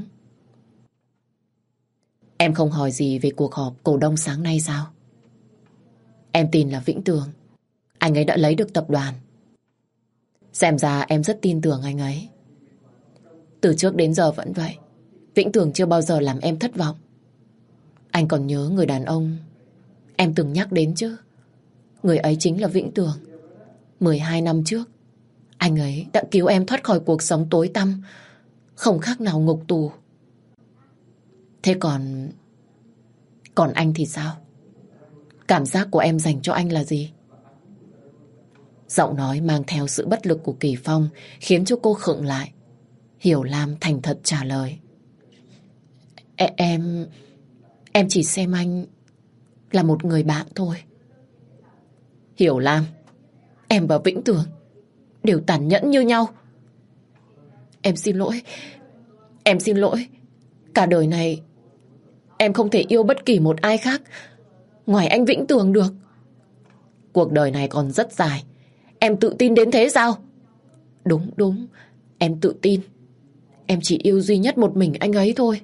Em không hỏi gì về cuộc họp cổ đông sáng nay sao? Em tin là Vĩnh Tường, anh ấy đã lấy được tập đoàn. Xem ra em rất tin tưởng anh ấy. Từ trước đến giờ vẫn vậy. Vĩnh Tường chưa bao giờ làm em thất vọng. Anh còn nhớ người đàn ông em từng nhắc đến chứ? Người ấy chính là Vĩnh Tường. mười hai năm trước, anh ấy đã cứu em thoát khỏi cuộc sống tối tăm, không khác nào ngục tù. Thế còn... Còn anh thì sao? Cảm giác của em dành cho anh là gì? Giọng nói mang theo sự bất lực của Kỳ Phong khiến cho cô khựng lại. Hiểu Lam thành thật trả lời. E em... Em chỉ xem anh là một người bạn thôi. Hiểu Lam, em và Vĩnh Tường đều tàn nhẫn như nhau. Em xin lỗi. Em xin lỗi. Cả đời này em không thể yêu bất kỳ một ai khác ngoài anh Vĩnh Tường được. Cuộc đời này còn rất dài. Em tự tin đến thế sao? Đúng, đúng. Em tự tin. Em chỉ yêu duy nhất một mình anh ấy thôi.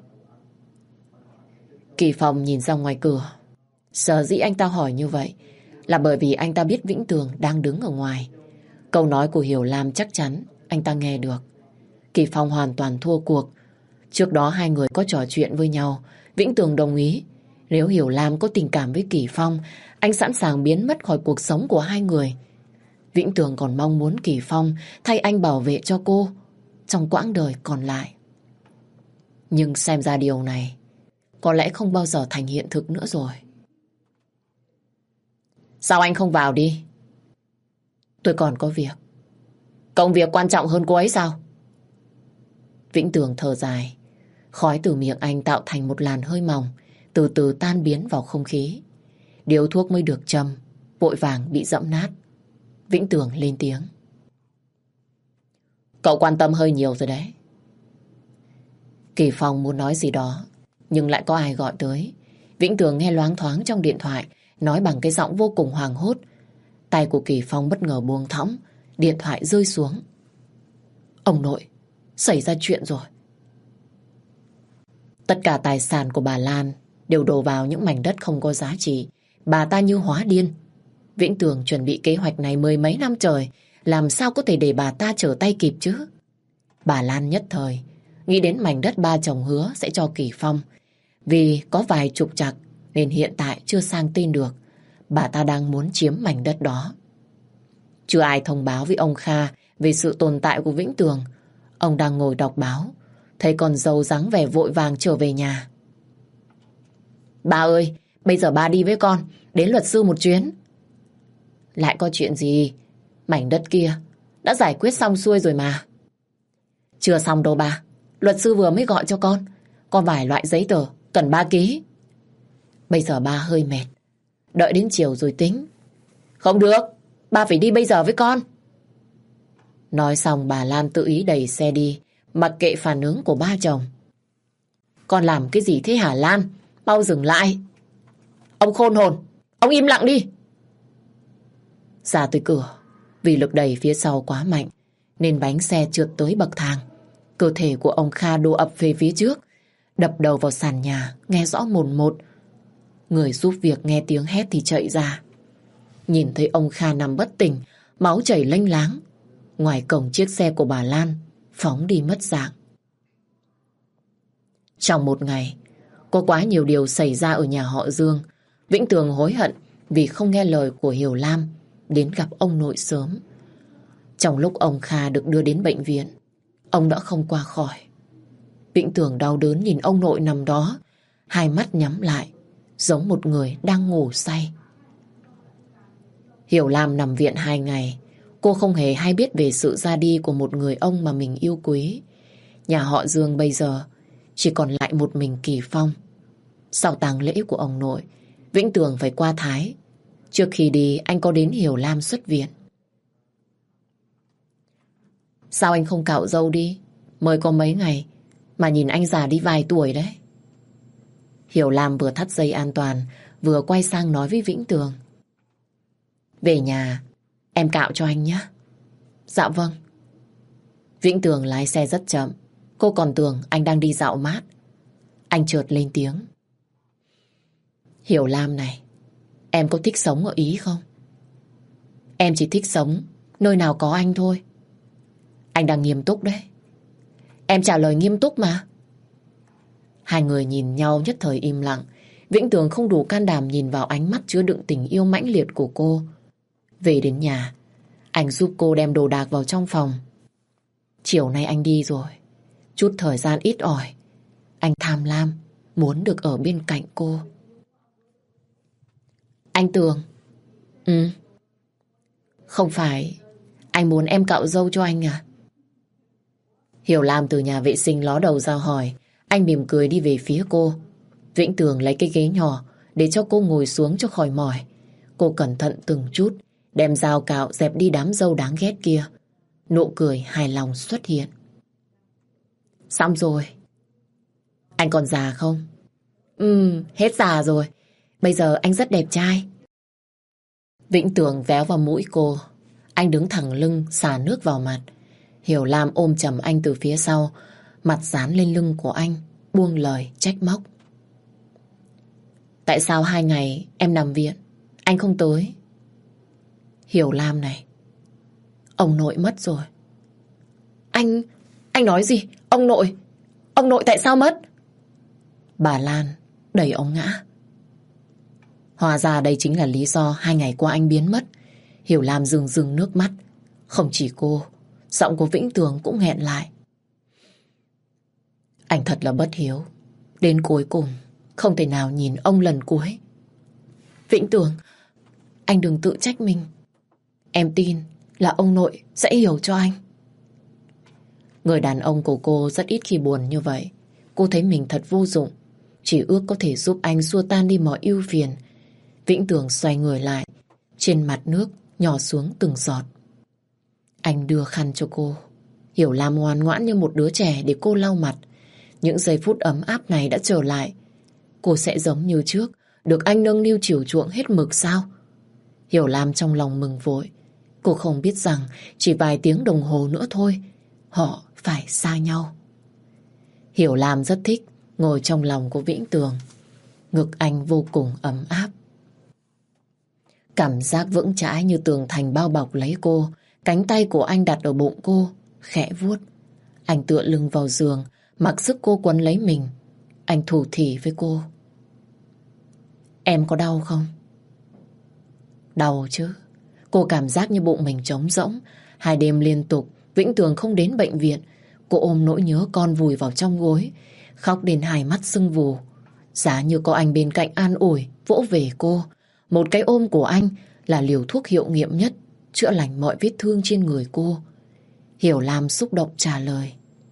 Kỳ Phong nhìn ra ngoài cửa. Sở dĩ anh ta hỏi như vậy là bởi vì anh ta biết Vĩnh Tường đang đứng ở ngoài. Câu nói của Hiểu Lam chắc chắn anh ta nghe được. Kỳ Phong hoàn toàn thua cuộc. Trước đó hai người có trò chuyện với nhau. Vĩnh Tường đồng ý nếu Hiểu Lam có tình cảm với Kỳ Phong, anh sẵn sàng biến mất khỏi cuộc sống của hai người. Vĩnh Tường còn mong muốn Kỳ Phong thay anh bảo vệ cho cô trong quãng đời còn lại. Nhưng xem ra điều này có lẽ không bao giờ thành hiện thực nữa rồi. Sao anh không vào đi? Tôi còn có việc. Công việc quan trọng hơn cô ấy sao? Vĩnh Tường thở dài. Khói từ miệng anh tạo thành một làn hơi mỏng, từ từ tan biến vào không khí. Điếu thuốc mới được châm vội vàng bị dẫm nát. Vĩnh Tường lên tiếng. Cậu quan tâm hơi nhiều rồi đấy. Kỳ Phong muốn nói gì đó, nhưng lại có ai gọi tới. Vĩnh Tường nghe loáng thoáng trong điện thoại, nói bằng cái giọng vô cùng hoảng hốt. Tay của Kỳ Phong bất ngờ buông thõng, điện thoại rơi xuống. Ông nội, xảy ra chuyện rồi. Tất cả tài sản của bà Lan đều đổ vào những mảnh đất không có giá trị. Bà ta như hóa điên. Vĩnh Tường chuẩn bị kế hoạch này mười mấy năm trời, làm sao có thể để bà ta trở tay kịp chứ? Bà Lan nhất thời nghĩ đến mảnh đất ba chồng hứa sẽ cho Kỳ Phong. Vì có vài trục trặc nên hiện tại chưa sang tên được. Bà ta đang muốn chiếm mảnh đất đó. Chưa ai thông báo với ông Kha về sự tồn tại của Vĩnh Tường. Ông đang ngồi đọc báo, thấy con dâu dáng vẻ vội vàng trở về nhà. Ba ơi, bây giờ ba đi với con đến luật sư một chuyến. Lại có chuyện gì? Mảnh đất kia đã giải quyết xong xuôi rồi mà. Chưa xong đâu ba. Luật sư vừa mới gọi cho con. Có vài loại giấy tờ cần ba ký. Bây giờ ba hơi mệt, đợi đến chiều rồi tính. Không được, ba phải đi bây giờ với con. Nói xong bà Lan tự ý đẩy xe đi, mặc kệ phản ứng của ba chồng. Con làm cái gì thế hả Lan? Mau dừng lại. Ông khôn hồn, ông im lặng đi. Ra tới cửa, vì lực đẩy phía sau quá mạnh nên bánh xe trượt tới bậc thang. Cơ thể của ông Kha đổ ập về phía trước, đập đầu vào sàn nhà, nghe rõ mồn một. Người giúp việc nghe tiếng hét thì chạy ra. Nhìn thấy ông Kha nằm bất tỉnh, máu chảy lênh láng. Ngoài cổng chiếc xe của bà Lan phóng đi mất dạng. Trong một ngày, có quá nhiều điều xảy ra ở nhà họ Dương. Vĩnh Tường hối hận vì không nghe lời của Hiểu Lam đến gặp ông nội sớm. Trong lúc ông Kha được đưa đến bệnh viện, ông đã không qua khỏi. Vĩnh Tường đau đớn nhìn ông nội nằm đó, hai mắt nhắm lại, giống một người đang ngủ say. Hiểu Lam nằm viện hai ngày, cô không hề hay biết về sự ra đi của một người ông mà mình yêu quý. Nhà họ Dương bây giờ chỉ còn lại một mình Kỳ Phong. Sau tang lễ của ông nội, Vĩnh Tường phải qua Thái. Trước khi đi, anh có đến Hiểu Lam xuất viện. Sao anh không cạo râu đi? Mới có mấy ngày mà nhìn anh già đi vài tuổi đấy. Hiểu Lam vừa thắt dây an toàn, vừa quay sang nói với Vĩnh Tường. Về nhà, em cạo cho anh nhé. Dạ vâng. Vĩnh Tường lái xe rất chậm. Cô còn tưởng anh đang đi dạo mát. Anh chợt lên tiếng. Hiểu Lam này, em có thích sống ở Ý không? Em chỉ thích sống nơi nào có anh thôi. Anh đang nghiêm túc đấy. Em trả lời nghiêm túc mà. Hai người nhìn nhau nhất thời im lặng. Vĩnh Tường không đủ can đảm nhìn vào ánh mắt chứa đựng tình yêu mãnh liệt của cô. Về đến nhà, anh giúp cô đem đồ đạc vào trong phòng. Chiều nay anh đi rồi. Chút thời gian ít ỏi, anh tham lam, muốn được ở bên cạnh cô. Anh Tường. Ừ. Không phải anh muốn em cạo râu cho anh à? Hiểu Lam từ nhà vệ sinh ló đầu ra hỏi. Anh mỉm cười đi về phía cô. Vĩnh Tường lấy cái ghế nhỏ để cho cô ngồi xuống cho khỏi mỏi. Cô cẩn thận từng chút đem dao cạo dẹp đi đám râu đáng ghét kia. Nụ cười hài lòng xuất hiện. Xong rồi. Anh còn già không? Ừ, hết già rồi. Bây giờ anh rất đẹp trai. Vĩnh Tường véo vào mũi cô. Anh đứng thẳng lưng xả nước vào mặt. Hiểu Lam ôm chầm anh từ phía sau, mặt dán lên lưng của anh, buông lời trách móc. Tại sao hai ngày em nằm viện anh không tới? Hiểu Lam này, ông nội mất rồi. Anh, anh nói gì? Ông nội, ông nội tại sao mất? Bà Lan đẩy ông ngã. Hóa ra đây chính là lý do hai ngày qua anh biến mất. Hiểu Lam rưng rưng nước mắt. Không chỉ cô, giọng của Vĩnh Tường cũng nghẹn lại. Anh thật là bất hiếu. Đến cuối cùng không thể nào nhìn ông lần cuối. Vĩnh Tường, anh đừng tự trách mình. Em tin là ông nội sẽ hiểu cho anh. Người đàn ông của cô rất ít khi buồn như vậy. Cô thấy mình thật vô dụng, chỉ ước có thể giúp anh xua tan đi mọi ưu phiền. Vĩnh Tường xoay người lại. Trên mặt nước nhỏ xuống từng giọt. Anh đưa khăn cho cô. Hiểu Lam ngoan ngoãn như một đứa trẻ để cô lau mặt. Những giây phút ấm áp này đã trở lại. Cô sẽ giống như trước, được anh nâng niu chiều chuộng hết mực sao? Hiểu Lam trong lòng mừng vội. Cô không biết rằng chỉ vài tiếng đồng hồ nữa thôi, họ phải xa nhau. Hiểu Lam rất thích ngồi trong lòng của Vĩnh Tường. Ngực anh vô cùng ấm áp. Cảm giác vững chãi như tường thành bao bọc lấy cô. Cánh tay của anh đặt ở bụng cô, khẽ vuốt. Anh tựa lưng vào giường, mặc sức cô quấn lấy mình. Anh thủ thỉ với cô. Em có đau không? Đau chứ. Cô cảm giác như bụng mình trống rỗng. Hai đêm liên tục, Vĩnh Tường không đến bệnh viện. Cô ôm nỗi nhớ con vùi vào trong gối, khóc đến hai mắt sưng vù. Giá như có anh bên cạnh an ủi, vỗ về cô. Một cái ôm của anh là liều thuốc hiệu nghiệm nhất, chữa lành mọi vết thương trên người cô. Hiểu Lam xúc động trả lời.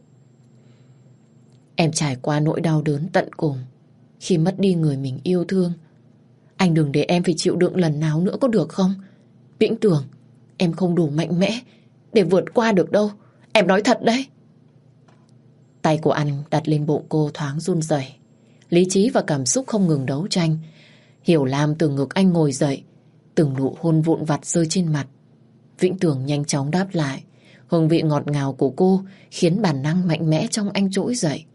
Em trải qua nỗi đau đớn tận cùng khi mất đi người mình yêu thương. Anh đừng để em phải chịu đựng lần nào nữa có được không? Vĩnh Tường, em không đủ mạnh mẽ để vượt qua được đâu. Em nói thật đấy. Tay của anh đặt lên bụng cô thoáng run rẩy. Lý trí và cảm xúc không ngừng đấu tranh. Hiểu Lam từ ngực anh ngồi dậy, từng nụ hôn vụn vặt rơi trên mặt. Vĩnh Tường nhanh chóng đáp lại. Hương vị ngọt ngào của cô khiến bản năng mạnh mẽ trong anh trỗi dậy.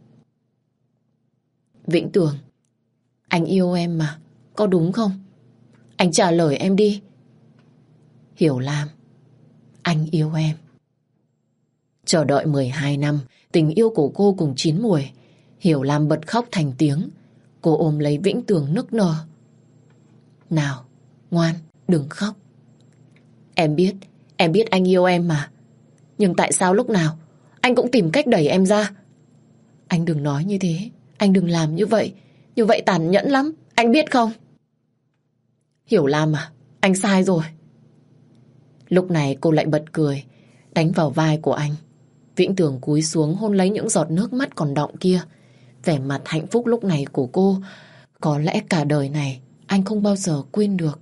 Vĩnh Tường, anh yêu em mà, có đúng không? Anh trả lời em đi. Hiểu Lam, anh yêu em. Chờ đợi mười hai năm, tình yêu của cô cùng chín muồi. Hiểu Lam bật khóc thành tiếng. Cô ôm lấy Vĩnh Tường nức nở. Nào, ngoan, đừng khóc. Em biết, em biết anh yêu em mà. Nhưng tại sao lúc nào anh cũng tìm cách đẩy em ra? Anh đừng nói như thế. Anh đừng làm như vậy. Như vậy tàn nhẫn lắm. Anh biết không? Hiểu Lam à, anh sai rồi. Lúc này cô lại bật cười, đánh vào vai của anh. Vĩnh Tường cúi xuống hôn lấy những giọt nước mắt còn đọng kia. Vẻ mặt hạnh phúc lúc này của cô, có lẽ cả đời này anh không bao giờ quên được.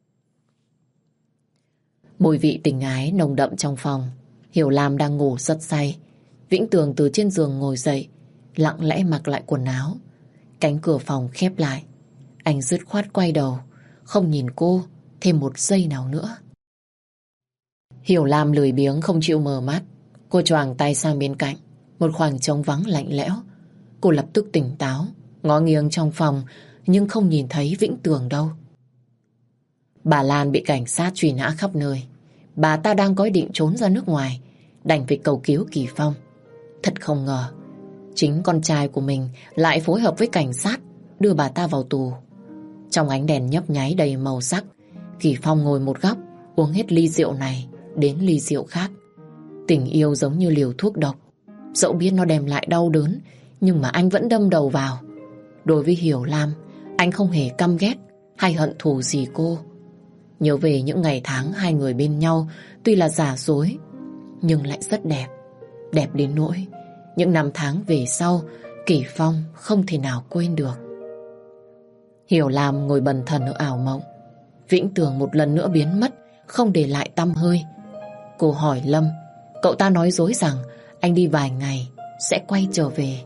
Mùi vị tình ái nồng đậm trong phòng. Hiểu Lam đang ngủ rất say. Vĩnh Tường từ trên giường ngồi dậy, lặng lẽ mặc lại quần áo. Cánh cửa phòng khép lại. Anh dứt khoát quay đầu, không nhìn cô thêm một giây nào nữa. Hiểu Lam lười biếng không chịu mở mắt. Cô choàng tay sang bên cạnh. Một khoảng trống vắng lạnh lẽo. Cô lập tức tỉnh táo, ngó nghiêng trong phòng nhưng không nhìn thấy Vĩnh Tường đâu. Bà Lan bị cảnh sát truy nã khắp nơi. Bà ta đang có ý định trốn ra nước ngoài, đành phải cầu cứu Kỳ Phong. Thật không ngờ, chính con trai của mình lại phối hợp với cảnh sát đưa bà ta vào tù. Trong ánh đèn nhấp nháy đầy màu sắc, Kỳ Phong ngồi một góc, uống hết ly rượu này đến ly rượu khác. Tình yêu giống như liều thuốc độc. Dẫu biết nó đem lại đau đớn, nhưng mà anh vẫn đâm đầu vào. Đối với Hiểu Lam, anh không hề căm ghét hay hận thù gì cô. Nhớ về những ngày tháng hai người bên nhau, tuy là giả dối, nhưng lại rất đẹp. Đẹp đến nỗi những năm tháng về sau, Kỳ Phong không thể nào quên được. Hiểu Lam ngồi bần thần ở ảo mộng. Vĩnh Tường một lần nữa biến mất, không để lại tăm hơi. Cô hỏi Lâm, cậu ta nói dối rằng anh đi vài ngày sẽ quay trở về.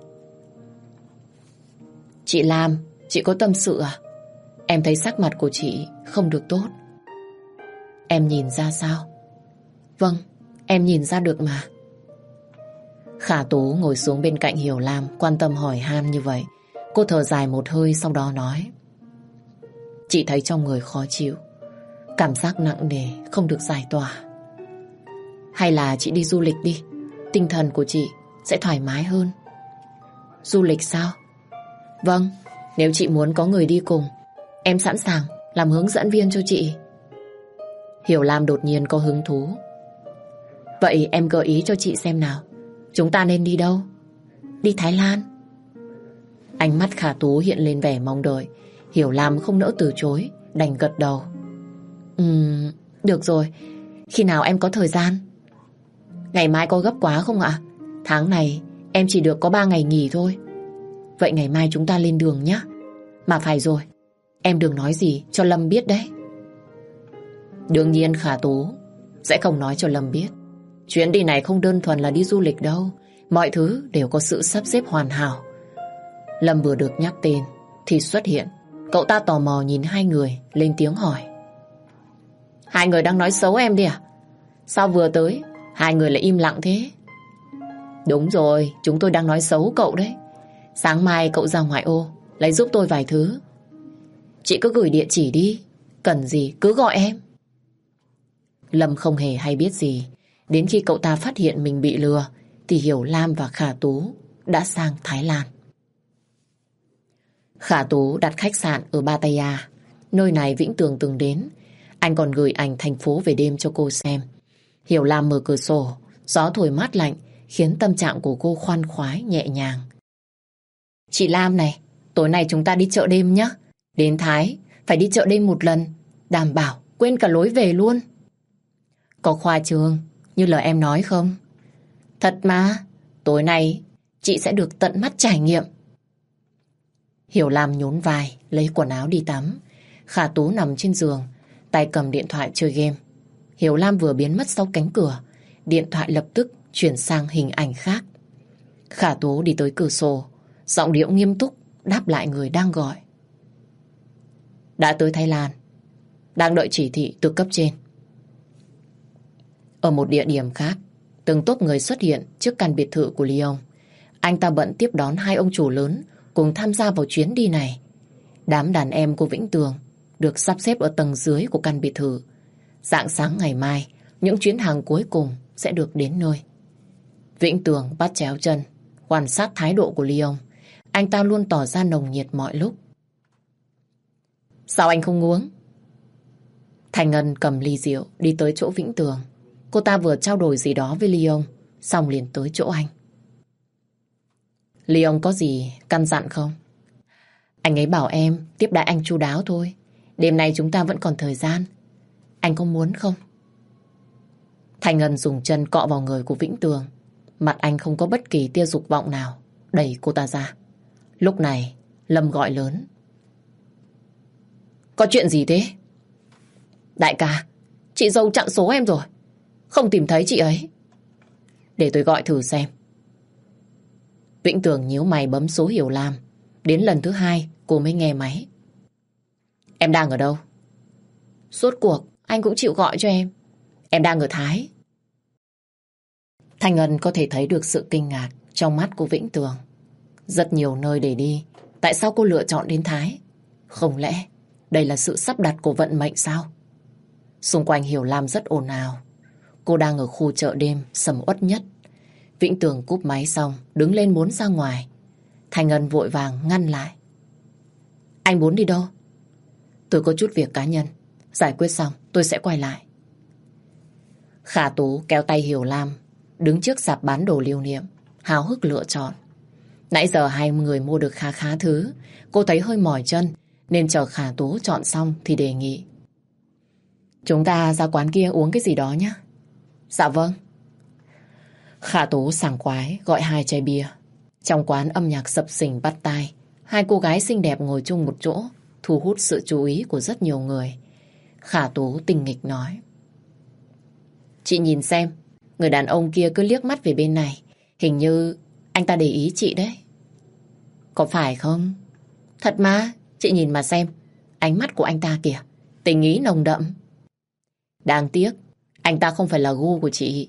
Chị Lam, chị có tâm sự à? Em thấy sắc mặt của chị không được tốt. Em nhìn ra sao? Vâng, em nhìn ra được mà. Khả Tú ngồi xuống bên cạnh Hiểu Lam, quan tâm hỏi han như vậy. Cô thở dài một hơi, sau đó nói: Chị thấy trong người khó chịu, cảm giác nặng nề, không được giải tỏa. Hay là chị đi du lịch đi, tinh thần của chị sẽ thoải mái hơn. Du lịch sao? Vâng, nếu chị muốn có người đi cùng, em sẵn sàng làm hướng dẫn viên cho chị. Hiểu Lam đột nhiên có hứng thú. Vậy em gợi ý cho chị xem nào, chúng ta nên đi đâu? Đi Thái Lan. Ánh mắt Khả Tú hiện lên vẻ mong đợi. Hiểu Lam không nỡ từ chối, đành gật đầu. Ừm, được rồi, khi nào em có thời gian? Ngày mai có gấp quá không ạ? Tháng này em chỉ được có ba ngày nghỉ thôi. Vậy ngày mai chúng ta lên đường nhé. Mà phải rồi, em đừng nói gì cho Lâm biết đấy. Đương nhiên Khả Tú sẽ không nói cho Lâm biết. Chuyến đi này không đơn thuần là đi du lịch đâu. Mọi thứ đều có sự sắp xếp hoàn hảo. Lâm vừa được nhắc tên thì xuất hiện. Cậu ta tò mò nhìn hai người, lên tiếng hỏi: Hai người đang nói xấu em đi à? Sao vừa tới hai người lại im lặng thế? Đúng rồi, chúng tôi đang nói xấu cậu đấy. Sáng mai cậu ra ngoại ô lấy giúp tôi vài thứ. Chị cứ gửi địa chỉ đi, cần gì cứ gọi em. Lâm không hề hay biết gì. Đến khi cậu ta phát hiện mình bị lừa thì Hiểu Lam và Khả Tú đã sang Thái Lan. Khả Tú đặt khách sạn ở Pattaya. Nơi này Vĩnh Tường từng đến. Anh còn gửi ảnh thành phố về đêm cho cô xem. Hiểu Lam mở cửa sổ, gió thổi mát lạnh khiến tâm trạng của cô khoan khoái nhẹ nhàng. Chị Lam này, tối nay chúng ta đi chợ đêm nhé. Đến Thái phải đi chợ đêm một lần, đảm bảo quên cả lối về luôn. Có khoa trương như lời em nói không? Thật mà, tối nay chị sẽ được tận mắt trải nghiệm. Hiểu Lam nhún vai, lấy quần áo đi tắm. Khả Tú nằm trên giường, tay cầm điện thoại chơi game. Hiểu Lam vừa biến mất sau cánh cửa, điện thoại lập tức chuyển sang hình ảnh khác. Khả Tú đi tới cửa sổ, giọng điệu nghiêm túc đáp lại người đang gọi. Đã tới Thái Lan, đang đợi chỉ thị từ cấp trên. Ở một địa điểm khác, từng tốp người xuất hiện trước căn biệt thự của Leon. Anh ta bận tiếp đón hai ông chủ lớn cùng tham gia vào chuyến đi này. Đám đàn em của Vĩnh Tường được sắp xếp ở tầng dưới của căn biệt thự. Rạng sáng ngày mai, những chuyến hàng cuối cùng sẽ được đến nơi. Vĩnh Tường bắt chéo chân, quan sát thái độ của Leon. Anh ta luôn tỏ ra nồng nhiệt mọi lúc. Sao anh không uống? Thành Ngân cầm ly rượu đi tới chỗ Vĩnh Tường. Cô ta vừa trao đổi gì đó với Leon, xong liền tới chỗ anh. Ly ông có gì căn dặn không? Anh ấy bảo em tiếp đãi anh chu đáo thôi. Đêm nay chúng ta vẫn còn thời gian. Anh có muốn không? Thanh Ngân dùng chân cọ vào người của Vĩnh Tường. Mặt anh không có bất kỳ tia dục vọng nào, đẩy cô ta ra. Lúc này Lâm gọi lớn. Có chuyện gì thế? Đại ca, chị dâu chặn số em rồi. Không tìm thấy chị ấy. Để tôi gọi thử xem. Vĩnh Tường nhíu mày bấm số Hiểu Lam. Đến lần thứ hai cô mới nghe máy. Em đang ở đâu? Suốt cuộc anh cũng chịu gọi cho em. Em đang ở Thái. Thanh Ngân có thể thấy được sự kinh ngạc trong mắt của Vĩnh Tường. Rất nhiều nơi để đi, tại sao cô lựa chọn đến Thái? Không lẽ đây là sự sắp đặt của vận mệnh sao? Xung quanh Hiểu Lam rất ồn ào. Cô đang ở khu chợ đêm sầm uất nhất. Vĩnh Tường cúp máy xong, đứng lên muốn ra ngoài. Thanh Ngân vội vàng ngăn lại. Anh muốn đi đâu? Tôi có chút việc cá nhân. Giải quyết xong tôi sẽ quay lại. Khả Tú kéo tay Hiểu Lam, đứng trước sạp bán đồ lưu niệm, háo hức lựa chọn. Nãy giờ hai người mua được khá khá thứ. Cô thấy hơi mỏi chân, nên chờ Khả Tú chọn xong thì đề nghị. Chúng ta ra quán kia uống cái gì đó nhé. Dạ vâng. Khả Tú sảng khoái gọi hai chai bia. Trong quán âm nhạc sập sình bắt tai. Hai cô gái xinh đẹp ngồi chung một chỗ, thu hút sự chú ý của rất nhiều người. Khả Tú tình nghịch nói. Chị nhìn xem, người đàn ông kia cứ liếc mắt về bên này. Hình như anh ta để ý chị đấy. Có phải không? Thật mà, chị nhìn mà xem. Ánh mắt của anh ta kìa, tình ý nồng đậm. Đáng tiếc, anh ta không phải là gu của chị.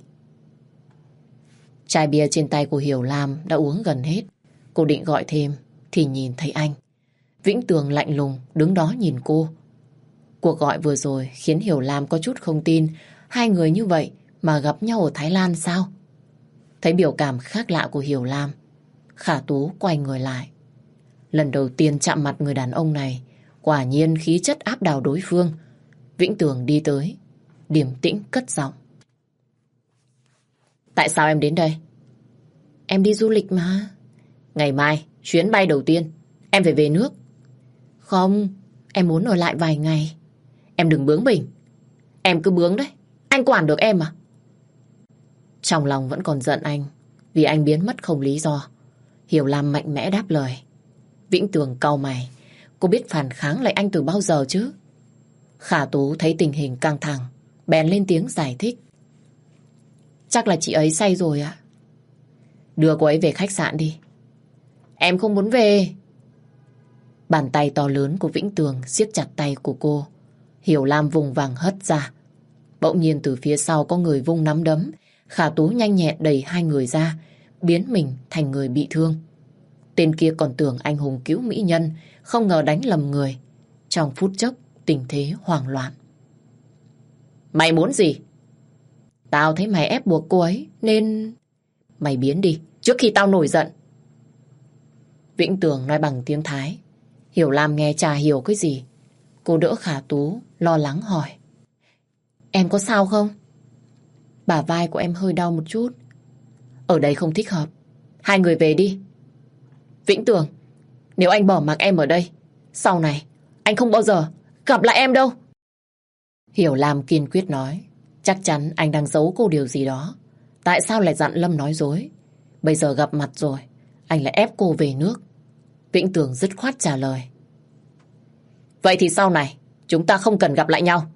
Chai bia trên tay của Hiểu Lam đã uống gần hết. Cô định gọi thêm thì nhìn thấy anh. Vĩnh Tường lạnh lùng đứng đó nhìn cô. Cuộc gọi vừa rồi khiến Hiểu Lam có chút không tin. Hai người như vậy mà gặp nhau ở Thái Lan sao? Thấy biểu cảm khác lạ của Hiểu Lam, Khả Tú quay người lại. Lần đầu tiên chạm mặt người đàn ông này, quả nhiên khí chất áp đảo đối phương. Vĩnh Tường đi tới, điềm tĩnh cất giọng. Tại sao em đến đây? Em đi du lịch mà. Ngày mai, chuyến bay đầu tiên, em phải về nước. Không, em muốn ở lại vài ngày. Em đừng bướng bỉnh. Em cứ bướng đấy, anh quản được em à? Trong lòng vẫn còn giận anh vì anh biến mất không lý do. Hiểu Lam mạnh mẽ đáp lời. Vĩnh Tường cau mày. Cô biết phản kháng lại anh từ bao giờ chứ? Khả Tú thấy tình hình căng thẳng, bèn lên tiếng giải thích. Chắc là chị ấy say rồi ạ. Đưa cô ấy về khách sạn đi. Em không muốn về. Bàn tay to lớn của Vĩnh Tường siết chặt tay của cô. Hiểu Lam vùng vàng hất ra. Bỗng nhiên từ phía sau có người vung nắm đấm. Khả Tú nhanh nhẹn đẩy hai người ra, biến mình thành người bị thương. Tên kia còn tưởng anh hùng cứu mỹ nhân, không ngờ đánh lầm người. Trong phút chốc, tình thế hoảng loạn. Mày muốn gì? Tao thấy mày ép buộc cô ấy, nên... Mày biến đi, trước khi tao nổi giận. Vĩnh Tường nói bằng tiếng Thái. Hiểu Lam nghe chả hiểu cái gì. Cô đỡ Khả Tú, lo lắng hỏi. Em có sao không? Bả vai của em hơi đau một chút. Ở đây không thích hợp. Hai người về đi. Vĩnh Tường, nếu anh bỏ mặc em ở đây, sau này anh không bao giờ gặp lại em đâu. Hiểu Lam kiên quyết nói. Chắc chắn anh đang giấu cô điều gì đó. Tại sao lại dặn Lâm nói dối? Bây giờ gặp mặt rồi, anh lại ép cô về nước. Vĩnh Tường dứt khoát trả lời. Vậy thì sau này chúng ta không cần gặp lại nhau.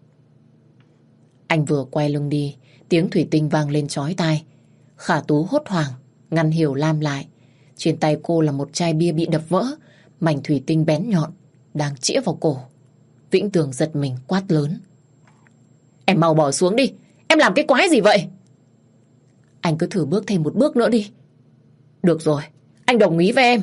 Anh vừa quay lưng đi, tiếng thủy tinh vang lên chói tai. Khả Tú hốt hoảng ngăn Hiểu Lam lại. Trên tay cô là một chai bia bị đập vỡ, mảnh thủy tinh bén nhọn đang chĩa vào cổ. Vĩnh Tường giật mình quát lớn. Em mau bỏ xuống đi. Em làm cái quái gì vậy? Anh cứ thử bước thêm một bước nữa đi. Được rồi, anh đồng ý với em.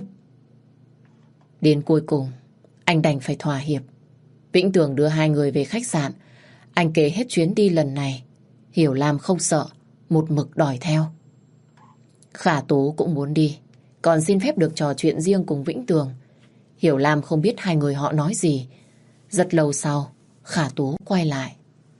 Đến cuối cùng, anh đành phải thỏa hiệp. Vĩnh Tường đưa hai người về khách sạn. Anh kể hết chuyến đi lần này. Hiểu Lam không sợ, một mực đòi theo. Khả Tú cũng muốn đi, còn xin phép được trò chuyện riêng cùng Vĩnh Tường. Hiểu Lam không biết hai người họ nói gì. Rất lâu sau, Khả Tú quay lại.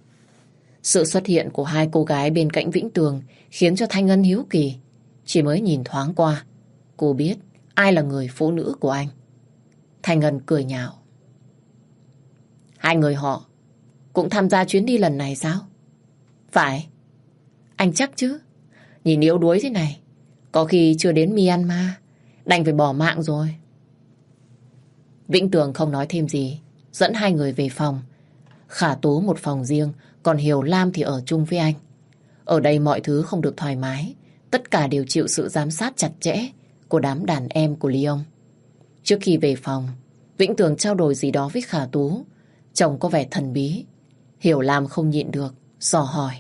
Sự xuất hiện của hai cô gái bên cạnh Vĩnh Tường khiến cho Thanh Ngân hiếu kỳ. Chỉ mới nhìn thoáng qua, cô biết ai là người phụ nữ của anh. Thanh Ngân cười nhạo. Hai người họ cũng tham gia chuyến đi lần này sao? Phải. Anh chắc chứ? Nhìn yếu đuối thế này, có khi chưa đến Myanmar, đành phải bỏ mạng rồi. Vĩnh Tường không nói thêm gì, dẫn hai người về phòng. Khả Tú một phòng riêng, còn Hiểu Lam thì ở chung với anh. Ở đây mọi thứ không được thoải mái, tất cả đều chịu sự giám sát chặt chẽ của đám đàn em của Ly ông. Trước khi về phòng, Vĩnh Tường trao đổi gì đó với Khả Tú. Chồng có vẻ thần bí. Hiểu Lam không nhịn được, dò hỏi.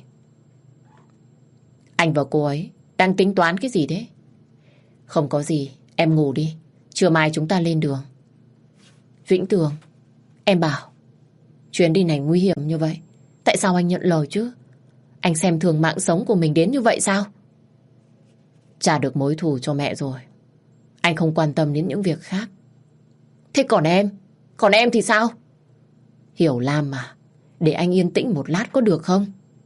Anh và cô ấy đang tính toán cái gì đấy? Không có gì, em ngủ đi. Trưa mai chúng ta lên đường. Vĩnh Tường, em bảo, chuyến đi này nguy hiểm như vậy, tại sao anh nhận lời chứ? Anh xem thường mạng sống của mình đến như vậy sao? Trả được mối thù cho mẹ rồi, anh không quan tâm đến những việc khác. Thế còn em? Còn em thì sao? Hiểu Lam mà, để anh yên tĩnh một lát có được không?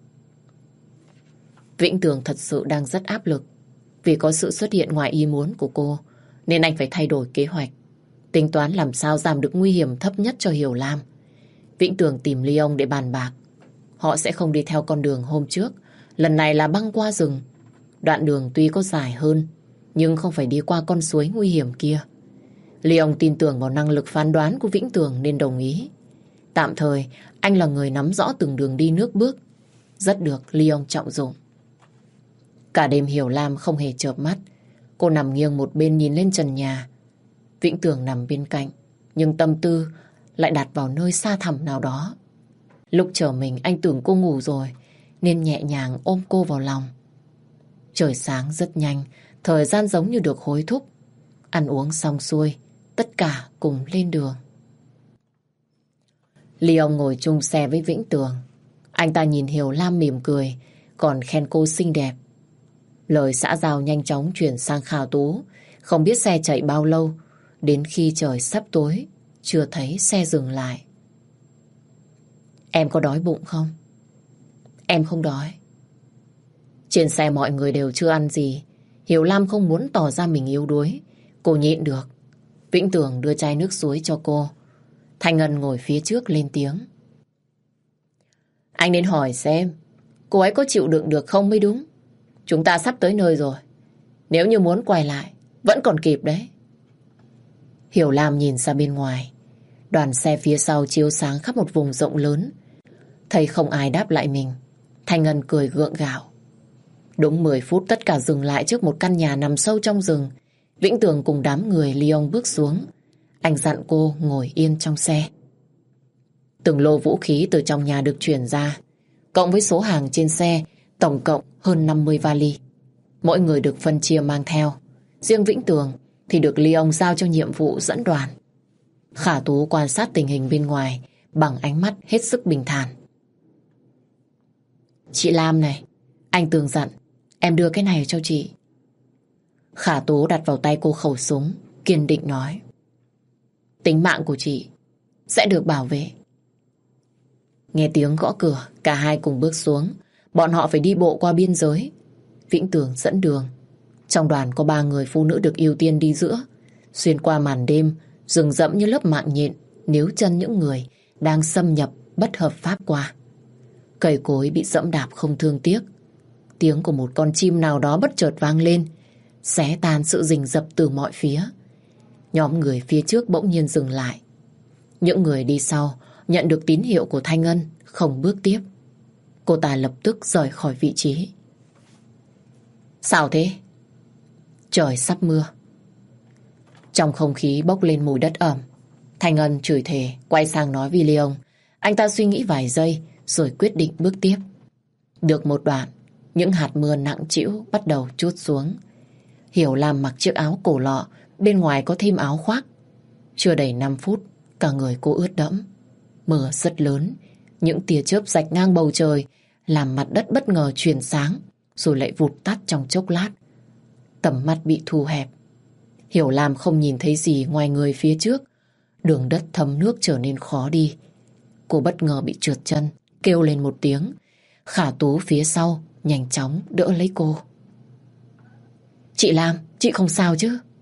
Vĩnh Tường thật sự đang rất áp lực. Vì có sự xuất hiện ngoài ý muốn của cô, nên anh phải thay đổi kế hoạch, tính toán làm sao giảm được nguy hiểm thấp nhất cho Hiểu Lam. Vĩnh Tường tìm Ly ông để bàn bạc. Họ sẽ không đi theo con đường hôm trước, lần này là băng qua rừng. Đoạn đường tuy có dài hơn, nhưng không phải đi qua con suối nguy hiểm kia. Ly ông tin tưởng vào năng lực phán đoán của Vĩnh Tường nên đồng ý. Tạm thời, anh là người nắm rõ từng đường đi nước bước, rất được Ly ông trọng dụng. Cả đêm Hiểu Lam không hề chợp mắt. Cô nằm nghiêng một bên nhìn lên trần nhà. Vĩnh Tường nằm bên cạnh, nhưng tâm tư lại đặt vào nơi xa thẳm nào đó. Lúc trở mình anh tưởng cô ngủ rồi, nên nhẹ nhàng ôm cô vào lòng. Trời sáng rất nhanh, thời gian giống như được hối thúc. Ăn uống xong xuôi, tất cả cùng lên đường. Ly ông ngồi chung xe với Vĩnh Tường. Anh ta nhìn Hiểu Lam mỉm cười, còn khen cô xinh đẹp. Lời xã giao nhanh chóng chuyển sang Khả Tú. Không biết xe chạy bao lâu, đến khi trời sắp tối, chưa thấy xe dừng lại. Em có đói bụng không? Em không đói. Trên xe mọi người đều chưa ăn gì. Hiểu Lam không muốn tỏ ra mình yếu đuối. Cô nhịn được. Vĩnh Tường đưa chai nước suối cho cô. Thanh Ngân ngồi phía trước lên tiếng. Anh nên hỏi xem cô ấy có chịu đựng được không mới đúng. Chúng ta sắp tới nơi rồi. Nếu như muốn quay lại, vẫn còn kịp đấy. Hiểu Lam nhìn ra bên ngoài. Đoàn xe phía sau chiếu sáng khắp một vùng rộng lớn. Thấy không ai đáp lại mình, Thanh Ngân cười gượng gạo. Đúng mười phút tất cả dừng lại trước một căn nhà nằm sâu trong rừng. Vĩnh Tường cùng đám người Lyon bước xuống. Anh dặn cô ngồi yên trong xe. Từng lô vũ khí từ trong nhà được chuyển ra, cộng với số hàng trên xe, tổng cộng hơn năm mươi vali. Mỗi người được phân chia mang theo. Riêng Vĩnh Tường thì được Lyon giao cho nhiệm vụ dẫn đoàn. Khả Tú quan sát tình hình bên ngoài bằng ánh mắt hết sức bình thản. Chị Lam này, anh Tường dặn em đưa cái này cho chị. Khả Tú đặt vào tay cô khẩu súng, kiên định nói. Tính mạng của chị sẽ được bảo vệ. Nghe tiếng gõ cửa, cả hai cùng bước xuống. Bọn họ phải đi bộ qua biên giới. Vĩnh Tường dẫn đường. Trong đoàn có ba người phụ nữ được ưu tiên đi giữa. Xuyên qua màn đêm, rừng rậm như lớp mạng nhện, níu chân những người đang xâm nhập bất hợp pháp qua. Cây cối bị dẫm đạp không thương tiếc. Tiếng của một con chim nào đó bất chợt vang lên, xé tan sự rình rập từ mọi phía. Nhóm người phía trước bỗng nhiên dừng lại. Những người đi sau nhận được tín hiệu của Thanh Ngân không bước tiếp. Cô ta lập tức rời khỏi vị trí. Sao thế? Trời sắp mưa. Trong không khí bốc lên mùi đất ẩm. Thanh Ngân chửi thề quay sang nói với Leon. Anh ta suy nghĩ vài giây rồi quyết định bước tiếp. Được một đoạn, những hạt mưa nặng trĩu bắt đầu trút xuống. Hiểu Lam mặc chiếc áo cổ lọ, bên ngoài có thêm áo khoác. Chưa đầy năm phút, cả người cô ướt đẫm. Mưa rất lớn, những tia chớp rạch ngang bầu trời, làm mặt đất bất ngờ chuyển sáng, rồi lại vụt tắt trong chốc lát. Tầm mắt bị thu hẹp. Hiểu Lam không nhìn thấy gì ngoài người phía trước. Đường đất thấm nước trở nên khó đi. Cô bất ngờ bị trượt chân, kêu lên một tiếng. Khả Tú phía sau nhanh chóng đỡ lấy cô. Chị Lam, chị không sao chứ?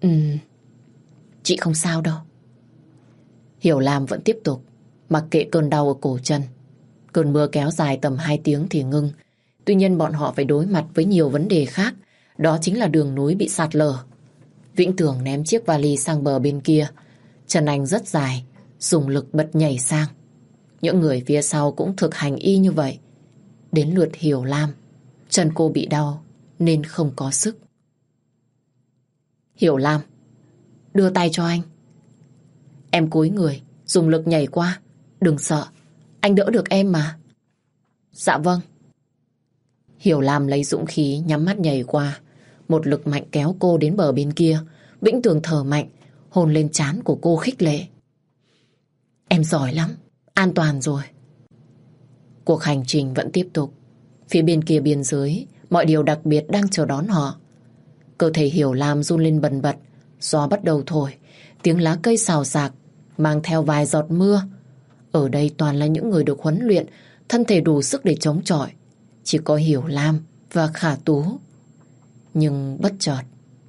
Ừ, chị không sao đâu. Hiểu Lam vẫn tiếp tục mặc kệ cơn đau ở cổ chân. Cơn mưa kéo dài tầm hai tiếng thì ngưng. Tuy nhiên bọn họ phải đối mặt với nhiều vấn đề khác. Đó chính là đường núi bị sạt lở. Vĩnh Tường ném chiếc vali sang bờ bên kia. Chân anh rất dài, dùng lực bật nhảy sang. Những người phía sau cũng thực hành y như vậy. Đến lượt Hiểu Lam, chân cô bị đau nên không có sức. Hiểu Lam, đưa tay cho anh. Em cúi người, dùng lực nhảy qua. Đừng sợ, anh đỡ được em mà. Dạ vâng. Hiểu Lam lấy dũng khí nhắm mắt nhảy qua. Một lực mạnh kéo cô đến bờ bên kia. Vĩnh Tường thở mạnh, hôn lên trán của cô khích lệ. Em giỏi lắm, an toàn rồi. Cuộc hành trình vẫn tiếp tục. Phía bên kia biên giới, mọi điều đặc biệt đang chờ đón họ. Cơ thể Hiểu Lam run lên bần bật. Gió bắt đầu thổi, tiếng lá cây xào xạc, mang theo vài giọt mưa. Ở đây toàn là những người được huấn luyện, thân thể đủ sức để chống chọi. Chỉ có Hiểu Lam và Khả Tú. Nhưng bất chợt,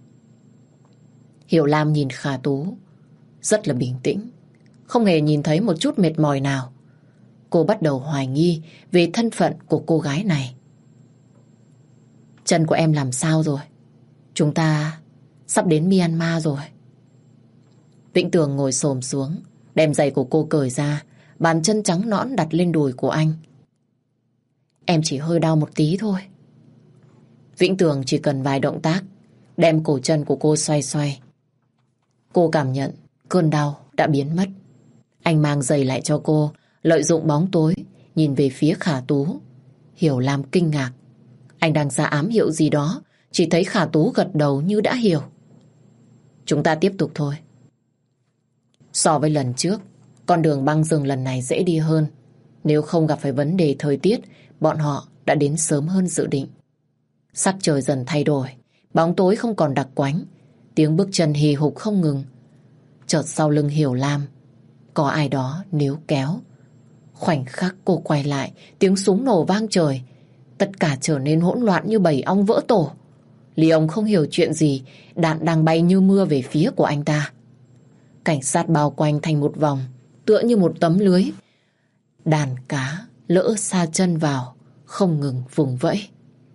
Hiểu Lam nhìn Khả Tú rất là bình tĩnh, không hề nhìn thấy một chút mệt mỏi nào. Cô bắt đầu hoài nghi về thân phận của cô gái này. Chân của em làm sao rồi? Chúng ta sắp đến Myanmar rồi. Vĩnh Tường ngồi xổm xuống, đem giày của cô cởi ra, bàn chân trắng nõn đặt lên đùi của anh. Em chỉ hơi đau một tí thôi. Vĩnh Tường chỉ cần vài động tác, đem cổ chân của cô xoay xoay. Cô cảm nhận cơn đau đã biến mất. Anh mang giày lại cho cô, lợi dụng bóng tối, nhìn về phía Khả Tú. Hiểu Lam kinh ngạc. Anh đang ra ám hiệu gì đó, chỉ thấy Khả Tú gật đầu như đã hiểu. Chúng ta tiếp tục thôi. So với lần trước, con đường băng rừng lần này dễ đi hơn. Nếu không gặp phải vấn đề thời tiết, bọn họ đã đến sớm hơn dự định. Sắc trời dần thay đổi, bóng tối không còn đặc quánh, tiếng bước chân hì hục không ngừng. Chợt sau lưng Hiểu Lam, có ai đó níu kéo. Khoảnh khắc cô quay lại, tiếng súng nổ vang trời. Tất cả trở nên hỗn loạn như bầy ong vỡ tổ. Lý ông không hiểu chuyện gì, đạn đang bay như mưa về phía của anh ta. Cảnh sát bao quanh thành một vòng, tựa như một tấm lưới. Đàn cá lỡ sa chân vào, không ngừng vùng vẫy.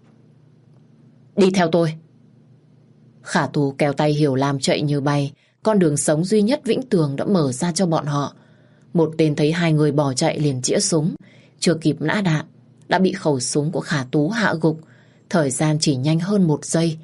Đi theo tôi. Khả Tú kéo tay Hiểu Lam chạy như bay. Con đường sống duy nhất Vĩnh Tường đã mở ra cho bọn họ. Một tên thấy hai người bỏ chạy liền chĩa súng. Chưa kịp nã đạn, đã bị khẩu súng của Khả Tú hạ gục. Thời gian chỉ nhanh hơn một giây.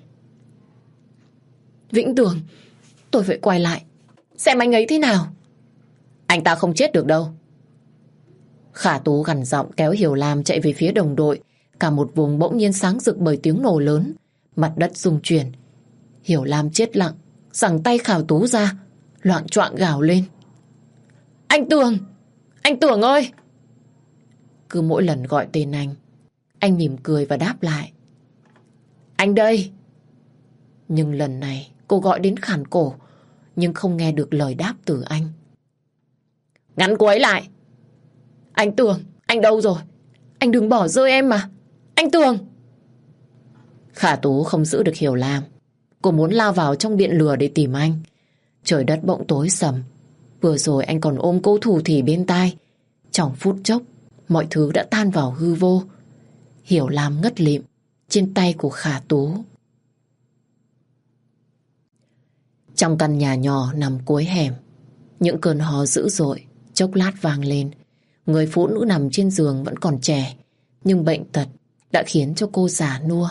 Vĩnh Tường, tôi phải quay lại, xem anh ấy thế nào. Anh ta không chết được đâu. Khả Tú gằn giọng kéo Hiểu Lam chạy về phía đồng đội. Cả một vùng bỗng nhiên sáng rực bởi tiếng nổ lớn. Mặt đất rung chuyển. Hiểu Lam chết lặng, giằng tay Khả Tú ra, loạng choạng gào lên. Anh Tường! Anh Tường ơi! Cứ mỗi lần gọi tên anh, anh mỉm cười và đáp lại. Anh đây! Nhưng lần này cô gọi đến khản cổ, nhưng không nghe được lời đáp từ anh. Ngăn cô ấy lại! Anh Tường, anh đâu rồi? Anh đừng bỏ rơi em mà! Anh Tường! Khả Tú không giữ được Hiểu Lam. Cô muốn lao vào trong điện lửa để tìm anh. Trời đất bỗng tối sầm. Vừa rồi anh còn ôm cô thủ thỉ bên tai. Trong phút chốc, mọi thứ đã tan vào hư vô. Hiểu Lam ngất lịm trên tay của Khả Tú. Trong căn nhà nhỏ nằm cuối hẻm, những cơn hò dữ dội chốc lát vang lên. Người phụ nữ nằm trên giường vẫn còn trẻ, nhưng bệnh tật đã khiến cho cô già nua.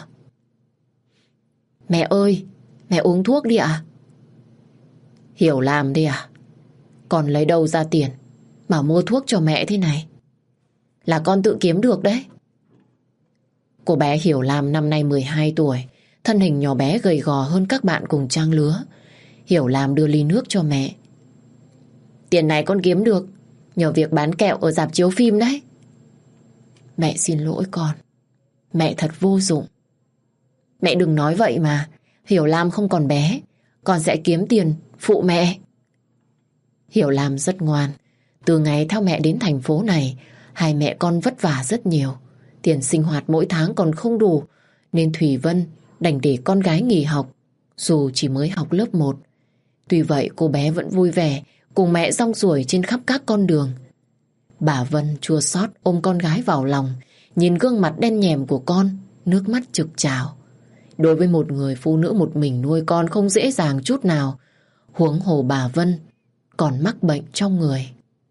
Mẹ ơi, mẹ uống thuốc đi ạ. Hiểu Lam đi à? Con lấy đâu ra tiền mà mua thuốc cho mẹ thế này? Là con tự kiếm được đấy. Cô bé Hiểu Lam năm nay mười hai tuổi, thân hình nhỏ bé gầy gò hơn các bạn cùng trang lứa. Hiểu Lam đưa ly nước cho mẹ. Tiền này con kiếm được nhờ việc bán kẹo ở rạp chiếu phim đấy. Mẹ xin lỗi con, mẹ thật vô dụng. Mẹ đừng nói vậy mà. Hiểu Lam không còn bé, con sẽ kiếm tiền phụ mẹ. Hiểu Lam rất ngoan. Từ ngày theo mẹ đến thành phố này, hai mẹ con vất vả rất nhiều. Tiền sinh hoạt mỗi tháng còn không đủ, nên Thủy Vân đành để con gái nghỉ học. Dù chỉ mới học lớp một, Tuy vậy cô bé vẫn vui vẻ cùng mẹ rong ruổi trên khắp các con đường. Bà Vân chua xót ôm con gái vào lòng, nhìn gương mặt đen nhèm của con, nước mắt trực trào. Đối với một người phụ nữ một mình nuôi con không dễ dàng chút nào, huống hồ bà Vân còn mắc bệnh trong người.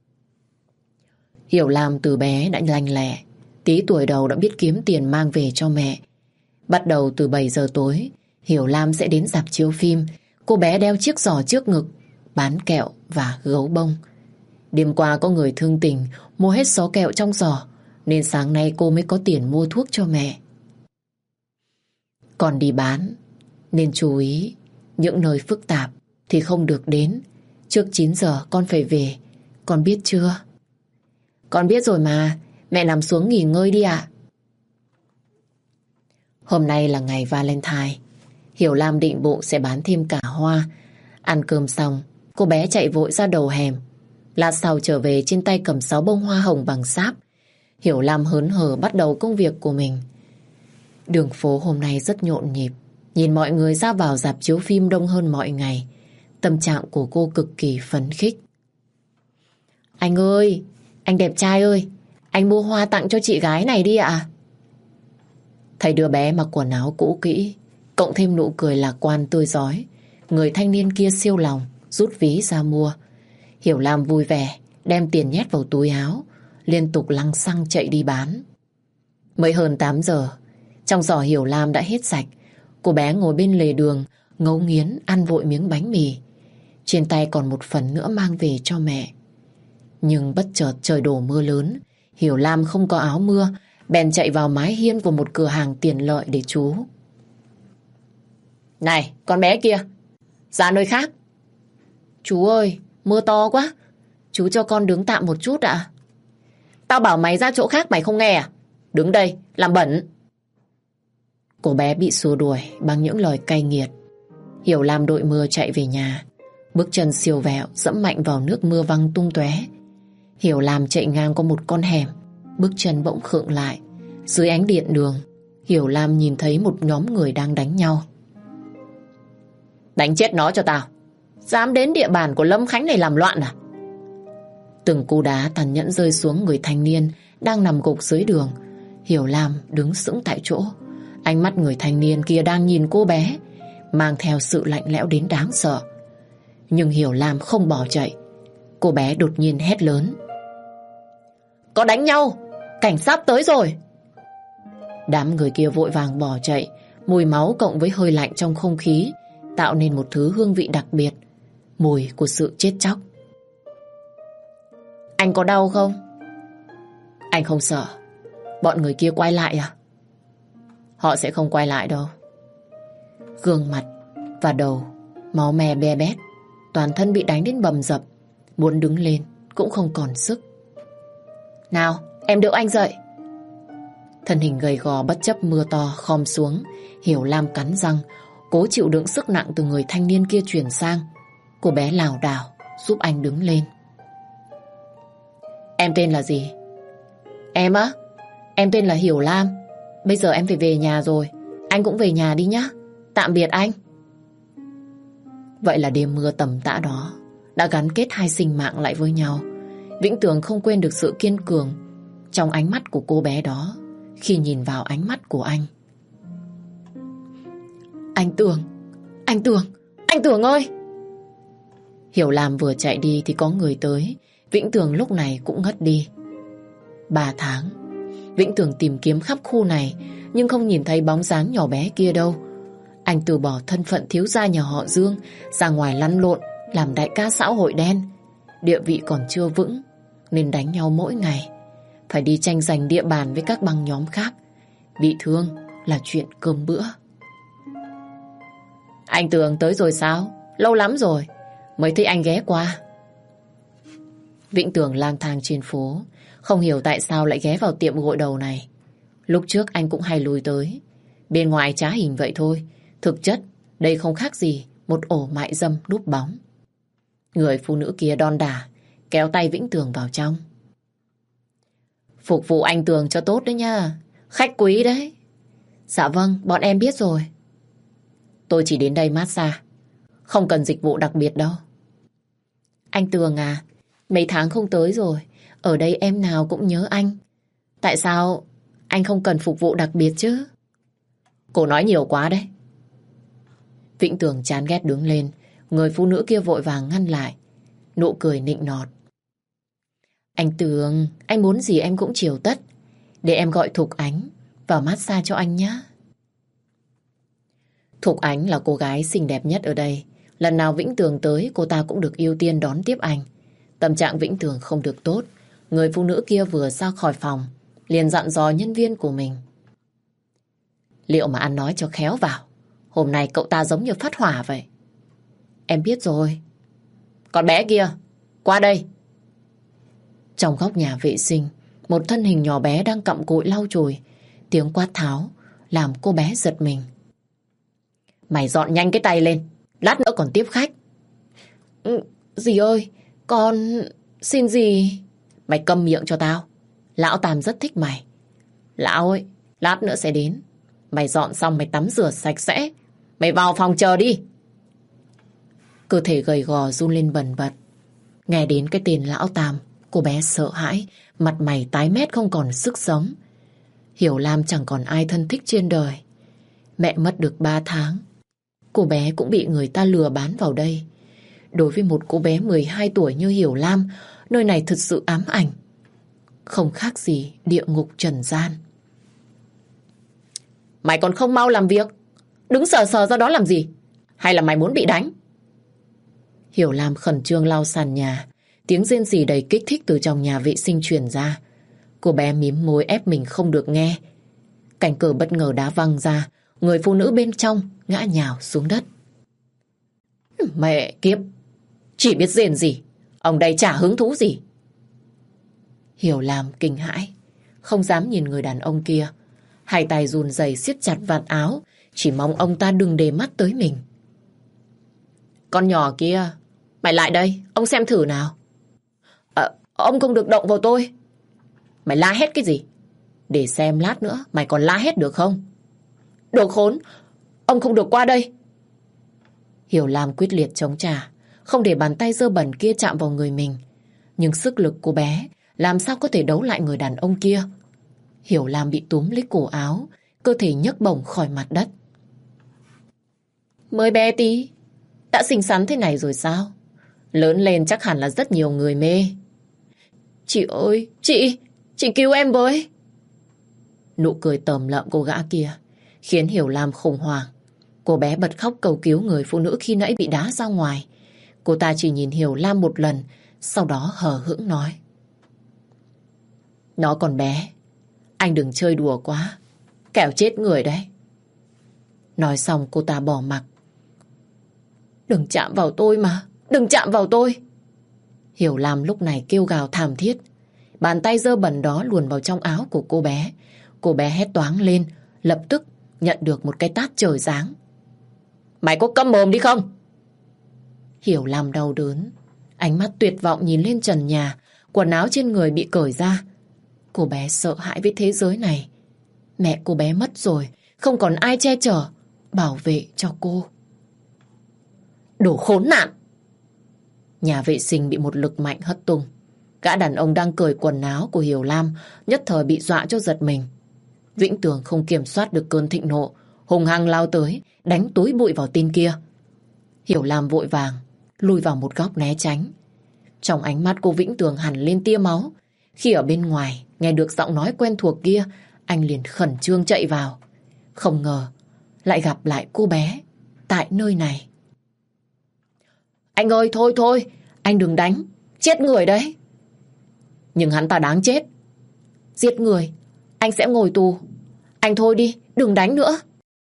Hiểu Lam từ bé đã lanh lẹ, tí tuổi đầu đã biết kiếm tiền mang về cho mẹ. Bắt đầu từ bảy giờ tối, Hiểu Lam sẽ đến rạp chiếu phim. Cô bé đeo chiếc giỏ trước ngực, bán kẹo và gấu bông. Đêm qua có người thương tình mua hết số kẹo trong giỏ, nên sáng nay cô mới có tiền mua thuốc cho mẹ. Còn đi bán, nên chú ý, những nơi phức tạp thì không được đến. Trước chín giờ con phải về, con biết chưa? Con biết rồi mà, mẹ nằm xuống nghỉ ngơi đi ạ. Hôm nay là ngày Valentine, Hiểu Lam định bụng sẽ bán thêm cả hoa. Ăn cơm xong, cô bé chạy vội ra đầu hẻm. Lát sau trở về trên tay cầm sáu bông hoa hồng bằng sáp. Hiểu Lam hớn hở bắt đầu công việc của mình. Đường phố hôm nay rất nhộn nhịp. Nhìn mọi người ra vào rạp chiếu phim đông hơn mọi ngày. Tâm trạng của cô cực kỳ phấn khích. Anh ơi, anh đẹp trai ơi, anh mua hoa tặng cho chị gái này đi ạ. Thấy đứa bé mặc quần áo cũ kỹ, cộng thêm nụ cười lạc quan tươi rói, người thanh niên kia siêu lòng, rút ví ra mua. Hiểu Lam vui vẻ, đem tiền nhét vào túi áo, liên tục lăng xăng chạy đi bán. Mới hơn tám giờ, trong giỏ Hiểu Lam đã hết sạch. Cô bé ngồi bên lề đường, ngấu nghiến ăn vội miếng bánh mì. Trên tay còn một phần nữa mang về cho mẹ. Nhưng bất chợt trời đổ mưa lớn, Hiểu Lam không có áo mưa, bèn chạy vào mái hiên của một cửa hàng tiện lợi để trú. Này, con bé kia, ra nơi khác. Chú ơi, mưa to quá, chú cho con đứng tạm một chút ạ. Tao bảo mày ra chỗ khác mày không nghe à? Đứng đây, làm bẩn. Cô bé bị xua đuổi bằng những lời cay nghiệt. Hiểu Lam đội mưa chạy về nhà. Bước chân siêu vẹo dẫm mạnh vào nước mưa văng tung tóe. Hiểu Lam chạy ngang qua một con hẻm, bước chân bỗng khựng lại. Dưới ánh điện đường, Hiểu Lam nhìn thấy một nhóm người đang đánh nhau. Đánh chết nó cho tao. Dám đến địa bàn của Lâm Khánh này làm loạn à? Từng cú đá tàn nhẫn rơi xuống người thanh niên đang nằm gục dưới đường. Hiểu Lam đứng sững tại chỗ. Ánh mắt người thanh niên kia đang nhìn cô bé, mang theo sự lạnh lẽo đến đáng sợ. Nhưng Hiểu Lam không bỏ chạy. Cô bé đột nhiên hét lớn. Có đánh nhau, cảnh sát tới rồi. Đám người kia vội vàng bỏ chạy. Mùi máu cộng với hơi lạnh trong không khí tạo nên một thứ hương vị đặc biệt, mùi của sự chết chóc. Anh có đau không? Anh không sợ. Bọn người kia quay lại à? Họ sẽ không quay lại đâu. Gương mặt và đầu máu me be bét, toàn thân bị đánh đến bầm dập, muốn đứng lên cũng không còn sức. Nào, em đỡ anh dậy. Thân hình gầy gò bất chấp mưa to khom xuống, Hiểu Lam cắn răng, cố chịu đựng sức nặng từ người thanh niên kia truyền sang. Cô bé lảo đảo giúp anh đứng lên. Em tên là gì? Em á? Em tên là Hiểu Lam. Bây giờ em phải về nhà rồi. Anh cũng về nhà đi nhá. Tạm biệt anh. Vậy là đêm mưa tầm tã đó đã gắn kết hai sinh mạng lại với nhau. Vĩnh Tường không quên được sự kiên cường trong ánh mắt của cô bé đó khi nhìn vào ánh mắt của anh. Anh Tường, anh Tường, anh Tường ơi! Hiểu Lam vừa chạy đi thì có người tới. Vĩnh Tường lúc này cũng ngất đi. Ba tháng, Vĩnh Tường tìm kiếm khắp khu này nhưng không nhìn thấy bóng dáng nhỏ bé kia đâu. Anh từ bỏ thân phận thiếu gia nhà họ Dương, ra ngoài lăn lộn làm đại ca xã hội đen. Địa vị còn chưa vững nên đánh nhau mỗi ngày, phải đi tranh giành địa bàn với các băng nhóm khác. Bị thương là chuyện cơm bữa. Anh Tường tới rồi sao? Lâu lắm rồi mới thấy anh ghé qua. Vĩnh Tường lang thang trên phố, không hiểu tại sao lại ghé vào tiệm gội đầu này. Lúc trước anh cũng hay lui tới. Bên ngoài trá hình vậy thôi, thực chất đây không khác gì một ổ mại dâm núp bóng. Người phụ nữ kia đon đả kéo tay Vĩnh Tường vào trong. Phục vụ anh Tường cho tốt đấy nha, khách quý đấy. Dạ vâng, bọn em biết rồi. Tôi chỉ đến đây massage, Không cần dịch vụ đặc biệt đâu. Anh Tường à, mấy tháng không tới rồi, ở đây em nào cũng nhớ anh. Tại sao anh không cần phục vụ đặc biệt chứ? Cô nói nhiều quá đấy. Vĩnh Tường chán ghét đứng lên, người phụ nữ kia vội vàng ngăn lại. Nụ cười nịnh nọt. Anh Tường, anh muốn gì em cũng chiều tất. Để em gọi Thục Ánh vào massage cho anh nhé. Thục Ánh là cô gái xinh đẹp nhất ở đây. Lần nào Vĩnh Tường tới, cô ta cũng được ưu tiên đón tiếp anh. Tâm trạng Vĩnh Tường không được tốt. Người phụ nữ kia vừa ra khỏi phòng, liền dặn dò nhân viên của mình. Liệu mà ăn nói cho khéo vào. Hôm nay cậu ta giống như phát hỏa vậy. Em biết rồi. Con bé kia, qua đây. Trong góc nhà vệ sinh, một thân hình nhỏ bé đang cặm cụi lau chùi. Tiếng quát tháo làm cô bé giật mình. Mày dọn nhanh cái tay lên, lát nữa còn tiếp khách. Ừ, dì ơi, con... Xin dì... Mày câm miệng cho tao. Lão Tam rất thích mày. Lão ơi, lát nữa sẽ đến. Mày dọn xong mày tắm rửa sạch sẽ. Mày vào phòng chờ đi. Cơ thể gầy gò run lên bần bật. Nghe đến cái tên Lão Tam, cô bé sợ hãi, mặt mày tái mét không còn sức sống. Hiểu Lam chẳng còn ai thân thích trên đời. Mẹ mất được ba tháng. Cô bé cũng bị người ta lừa bán vào đây. Đối với một cô bé mười hai tuổi như Hiểu Lam, nơi này thực sự ám ảnh. Không khác gì địa ngục trần gian. Mày còn không mau làm việc? Đứng sờ sờ ra đó làm gì? Hay là mày muốn bị đánh? Hiểu Lam khẩn trương lau sàn nhà. Tiếng rên rỉ đầy kích thích từ trong nhà vệ sinh truyền ra. Cô bé mím môi ép mình không được nghe. Cánh cửa bất ngờ đá văng ra. Người phụ nữ bên trong ngã nhào xuống đất. Mẹ kiếp, chỉ biết rên gì. Ông đây chả hứng thú gì. Hiểu Lam kinh hãi, không dám nhìn người đàn ông kia. Hai tay run rẩy siết chặt vạt áo, chỉ mong ông ta đừng để mắt tới mình. Con nhỏ kia, mày lại đây, ông xem thử nào. À, ông không được động vào tôi. Mày la hét cái gì? Để xem lát nữa mày còn la hét được không? Đồ khốn, ông không được qua đây. Hiểu Lam quyết liệt chống trả, không để bàn tay dơ bẩn kia chạm vào người mình. Nhưng sức lực của bé làm sao có thể đấu lại người đàn ông kia. Hiểu Lam bị túm lấy cổ áo, cơ thể nhấc bổng khỏi mặt đất. Mới bé tí, đã xinh xắn thế này rồi sao? Lớn lên chắc hẳn là rất nhiều người mê. Chị ơi, chị, chị cứu em với. Nụ cười tởm lợm cô gã kia khiến Hiểu Lam khủng hoảng. Cô bé bật khóc cầu cứu người phụ nữ khi nãy bị đá ra ngoài. Cô ta chỉ nhìn Hiểu Lam một lần, sau đó hờ hững nói. Nó còn bé, anh đừng chơi đùa quá, kẻo chết người đấy. Nói xong cô ta bỏ mặc. Đừng chạm vào tôi mà, đừng chạm vào tôi. Hiểu Lam lúc này kêu gào thảm thiết. Bàn tay dơ bẩn đó luồn vào trong áo của cô bé. Cô bé hét toáng lên, lập tức nhận được một cái tát trời giáng. Mày có câm mồm đi không? Hiểu Lam đau đớn, ánh mắt tuyệt vọng nhìn lên trần nhà. Quần áo trên người bị cởi ra. Cô bé sợ hãi với thế giới này. Mẹ cô bé mất rồi, không còn ai che chở, bảo vệ cho cô. Đồ khốn nạn! Nhà vệ sinh bị một lực mạnh hất tung. Gã đàn ông đang cởi quần áo của Hiểu Lam nhất thời bị dọa cho giật mình. Vĩnh Tường không kiểm soát được cơn thịnh nộ, hùng hăng lao tới, đánh túi bụi vào tên kia. Hiểu Lam vội vàng lùi vào một góc né tránh. Trong ánh mắt cô Vĩnh Tường hẳn lên tia máu. Khi ở bên ngoài nghe được giọng nói quen thuộc kia, anh liền khẩn trương chạy vào. Không ngờ lại gặp lại cô bé tại nơi này. Anh ơi, thôi thôi, anh đừng đánh, chết người đấy. Nhưng hắn ta đáng chết. Giết người, anh sẽ ngồi tù. Anh thôi đi, đừng đánh nữa.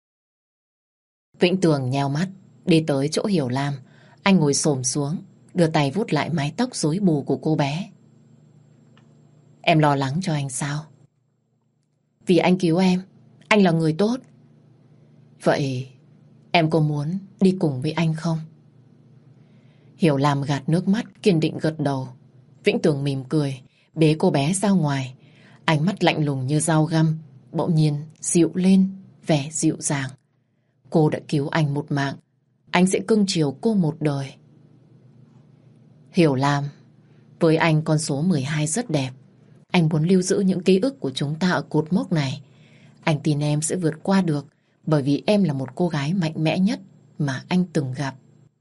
Vĩnh Tường nheo mắt, đi tới chỗ Hiểu Lam. Anh ngồi xổm xuống, đưa tay vuốt lại mái tóc rối bù của cô bé. Em lo lắng cho anh sao? Vì anh cứu em, anh là người tốt. Vậy em có muốn đi cùng với anh không? Hiểu Lam gạt nước mắt, kiên định gật đầu. Vĩnh Tường mỉm cười, bế cô bé ra ngoài. Ánh mắt lạnh lùng như dao găm, bỗng nhiên dịu lên vẻ dịu dàng. Cô đã cứu anh một mạng, anh sẽ cưng chiều cô một đời. Hiểu Lam, với anh con số mười hai rất đẹp. Anh muốn lưu giữ những ký ức của chúng ta ở cột mốc này. Anh tin em sẽ vượt qua được, bởi vì em là một cô gái mạnh mẽ nhất mà anh từng gặp.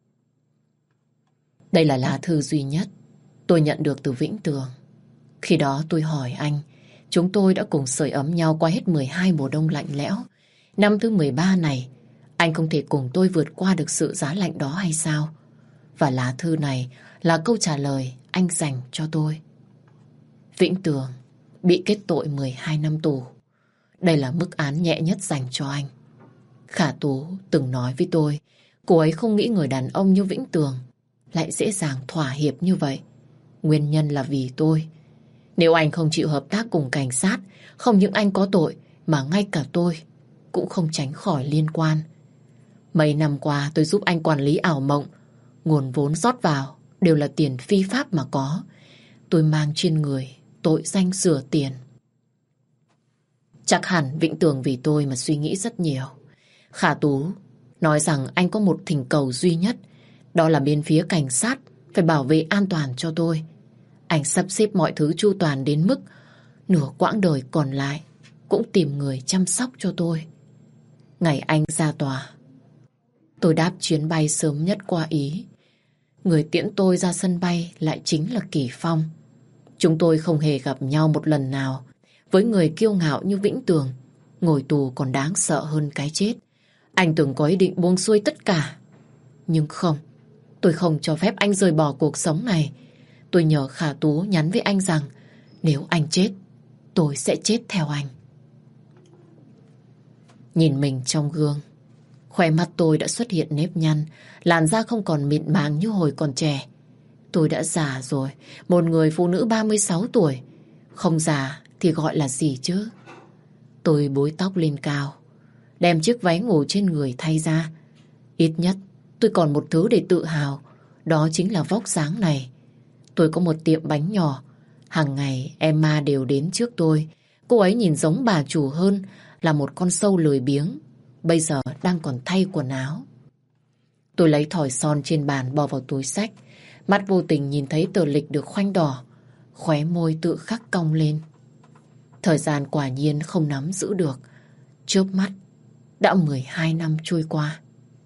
Đây là lá thư duy nhất tôi nhận được từ Vĩnh Tường. Khi đó tôi hỏi anh, chúng tôi đã cùng sưởi ấm nhau qua hết mười hai mùa đông lạnh lẽo. Năm thứ mười ba này, anh không thể cùng tôi vượt qua được sự giá lạnh đó hay sao? Và lá thư này là câu trả lời anh dành cho tôi. Vĩnh Tường bị kết tội mười hai năm tù. Đây là mức án nhẹ nhất dành cho anh. Khả Tú từng nói với tôi, cô ấy không nghĩ người đàn ông như Vĩnh Tường lại dễ dàng thỏa hiệp như vậy. Nguyên nhân là vì tôi. Nếu anh không chịu hợp tác cùng cảnh sát, không những anh có tội mà ngay cả tôi cũng không tránh khỏi liên quan. Mấy năm qua tôi giúp anh quản lý ảo mộng. Nguồn vốn rót vào đều là tiền phi pháp mà có. Tôi mang trên người tội danh rửa tiền. Chắc hẳn Vĩnh Tường vì tôi mà suy nghĩ rất nhiều. Khả Tú nói rằng anh có một thỉnh cầu duy nhất, đó là bên phía cảnh sát phải bảo vệ an toàn cho tôi. Anh sắp xếp mọi thứ chu toàn đến mức nửa quãng đời còn lại cũng tìm người chăm sóc cho tôi. Ngày anh ra tòa, tôi đáp chuyến bay sớm nhất qua Ý. Người tiễn tôi ra sân bay lại chính là Kỳ Phong. Chúng tôi không hề gặp nhau một lần nào. Với người kiêu ngạo như Vĩnh Tường, ngồi tù còn đáng sợ hơn cái chết. Anh từng có ý định buông xuôi tất cả. Nhưng không, tôi không cho phép anh rời bỏ cuộc sống này. Tôi nhờ Khả Tú nhắn với anh rằng nếu anh chết, tôi sẽ chết theo anh. Nhìn mình trong gương, khóe mắt tôi đã xuất hiện nếp nhăn, làn da không còn mịn màng như hồi còn trẻ. Tôi đã già rồi, một người phụ nữ ba mươi sáu tuổi. Không già thì gọi là gì chứ? Tôi búi tóc lên cao, đem chiếc váy ngủ trên người thay ra. Ít nhất tôi còn một thứ để tự hào, đó chính là vóc dáng này. Tôi có một tiệm bánh nhỏ. Hàng ngày Emma đều đến trước tôi. Cô ấy nhìn giống bà chủ hơn là một con sâu lười biếng. Bây giờ đang còn thay quần áo. Tôi lấy thỏi son trên bàn bỏ vào túi xách. Mắt vô tình nhìn thấy tờ lịch được khoanh đỏ. Khóe môi tự khắc cong lên. Thời gian quả nhiên không nắm giữ được. Chớp mắt đã mười hai năm trôi qua.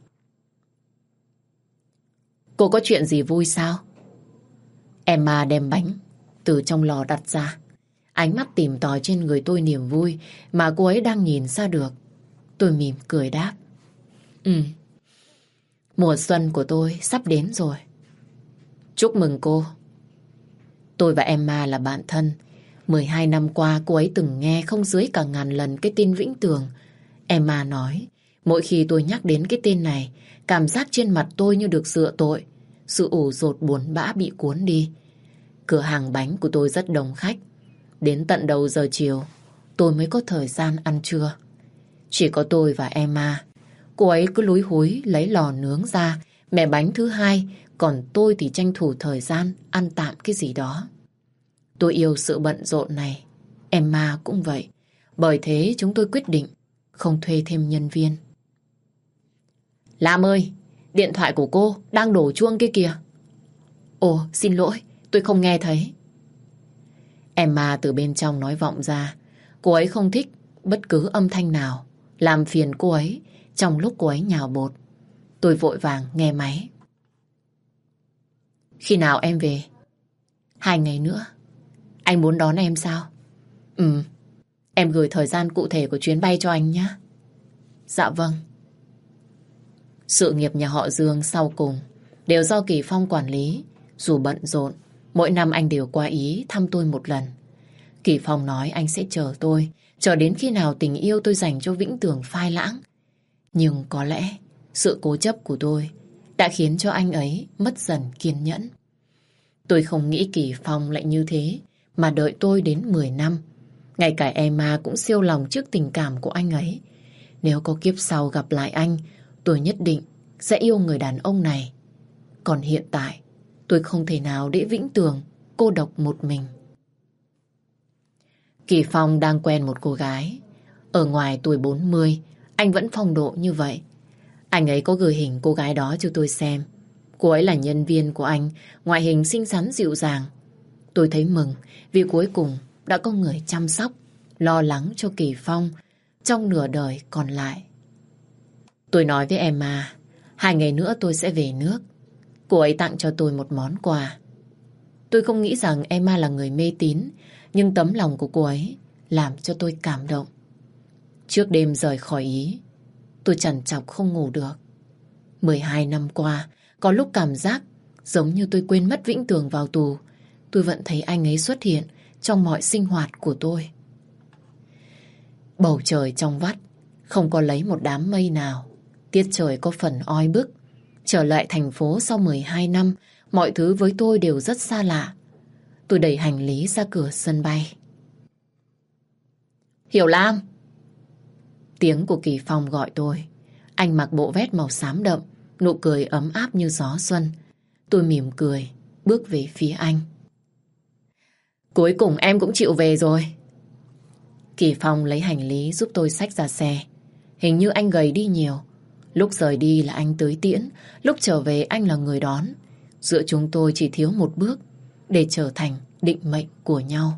Cô có chuyện gì vui sao? Emma đem bánh từ trong lò đặt ra. Ánh mắt tìm tòi trên người tôi niềm vui mà cô ấy đang nhìn ra được. Tôi mỉm cười đáp. Ừ, mùa xuân của tôi sắp đến rồi. Chúc mừng cô. Tôi và Emma là bạn thân. mười hai năm qua cô ấy từng nghe không dưới cả ngàn lần cái tin Vĩnh Tường. Emma nói, mỗi khi tôi nhắc đến cái tên này, cảm giác trên mặt tôi như được rửa tội. Sự ủ dột buồn bã bị cuốn đi. Cửa hàng bánh của tôi rất đông khách. Đến tận đầu giờ chiều, tôi mới có thời gian ăn trưa. Chỉ có tôi và Emma. Cô ấy cứ lúi húi lấy lò nướng ra, mẻ bánh thứ hai, còn tôi thì tranh thủ thời gian ăn tạm cái gì đó. Tôi yêu sự bận rộn này. Emma cũng vậy. Bởi thế chúng tôi quyết định không thuê thêm nhân viên. Lam ơi, điện thoại của cô đang đổ chuông kia kìa. Ồ, xin lỗi, tôi không nghe thấy. Emma từ bên trong nói vọng ra. Cô ấy không thích bất cứ âm thanh nào làm phiền cô ấy trong lúc cô ấy nhào bột. Tôi vội vàng nghe máy. Khi nào em về? Hai ngày nữa. Anh muốn đón em sao? Ừ, em gửi thời gian cụ thể của chuyến bay cho anh nhé. Dạ vâng. Sự nghiệp nhà họ Dương sau cùng đều do Kỳ Phong quản lý. Dù bận rộn, mỗi năm anh đều qua Ý thăm tôi một lần. Kỳ Phong nói anh sẽ chờ tôi, chờ đến khi nào tình yêu tôi dành cho Vĩnh Tường phai lãng. Nhưng có lẽ sự cố chấp của tôi đã khiến cho anh ấy mất dần kiên nhẫn. Tôi không nghĩ Kỳ Phong lại như thế mà đợi tôi đến mười năm. Ngay cả Emma cũng siêu lòng trước tình cảm của anh ấy. Nếu có kiếp sau gặp lại anh, tôi nhất định sẽ yêu người đàn ông này. Còn hiện tại, tôi không thể nào để Vĩnh Tường cô độc một mình. Kỳ Phong đang quen một cô gái. Ở ngoài tuổi bốn mươi, anh vẫn phong độ như vậy. Anh ấy có gửi hình cô gái đó cho tôi xem. Cô ấy là nhân viên của anh, ngoại hình xinh xắn dịu dàng. Tôi thấy mừng vì cuối cùng đã có người chăm sóc, lo lắng cho Kỳ Phong trong nửa đời còn lại. Tôi nói với Emma, hai ngày nữa tôi sẽ về nước. Cô ấy tặng cho tôi một món quà. Tôi không nghĩ rằng Emma là người mê tín, nhưng tấm lòng của cô ấy làm cho tôi cảm động. Trước đêm rời khỏi Ý, tôi trằn trọc không ngủ được. mười hai năm qua, có lúc cảm giác giống như tôi quên mất Vĩnh Tường vào tù. Tôi vẫn thấy anh ấy xuất hiện trong mọi sinh hoạt của tôi. Bầu trời trong vắt, không có lấy một đám mây nào. Tiết trời có phần oi bức. Trở lại thành phố sau mười hai năm, mọi thứ với tôi đều rất xa lạ. Tôi đẩy hành lý ra cửa sân bay. Hiểu Lam! Tiếng của Kỳ Phong gọi tôi. Anh mặc bộ vest màu xám đậm, nụ cười ấm áp như gió xuân. Tôi mỉm cười, bước về phía anh. Cuối cùng em cũng chịu về rồi. Kỳ Phong lấy hành lý giúp tôi xách ra xe. Hình như anh gầy đi nhiều. Lúc rời đi là anh tới tiễn, lúc trở về anh là người đón. Giữa chúng tôi chỉ thiếu một bước để trở thành định mệnh của nhau.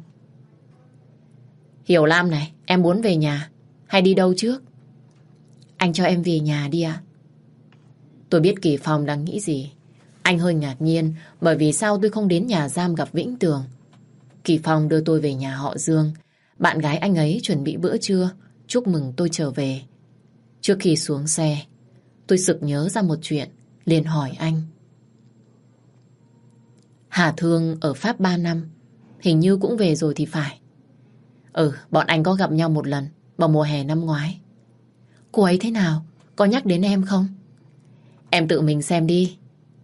Hiểu Lam này, em muốn về nhà hay đi đâu trước? Anh cho em về nhà đi ạ. Tôi biết Kỳ Phong đang nghĩ gì. Anh hơi ngạc nhiên bởi vì sao tôi không đến nhà giam gặp Vĩnh Tường. Kỳ Phong đưa tôi về nhà họ Dương. Bạn gái anh ấy chuẩn bị bữa trưa chúc mừng tôi trở về. Trước khi xuống xe, tôi sực nhớ ra một chuyện, liền hỏi anh. Hà Thương ở Pháp ba năm, hình như cũng về rồi thì phải. Ừ, bọn anh có gặp nhau một lần vào mùa hè năm ngoái. Cô ấy thế nào? Có nhắc đến em không? Em tự mình xem đi.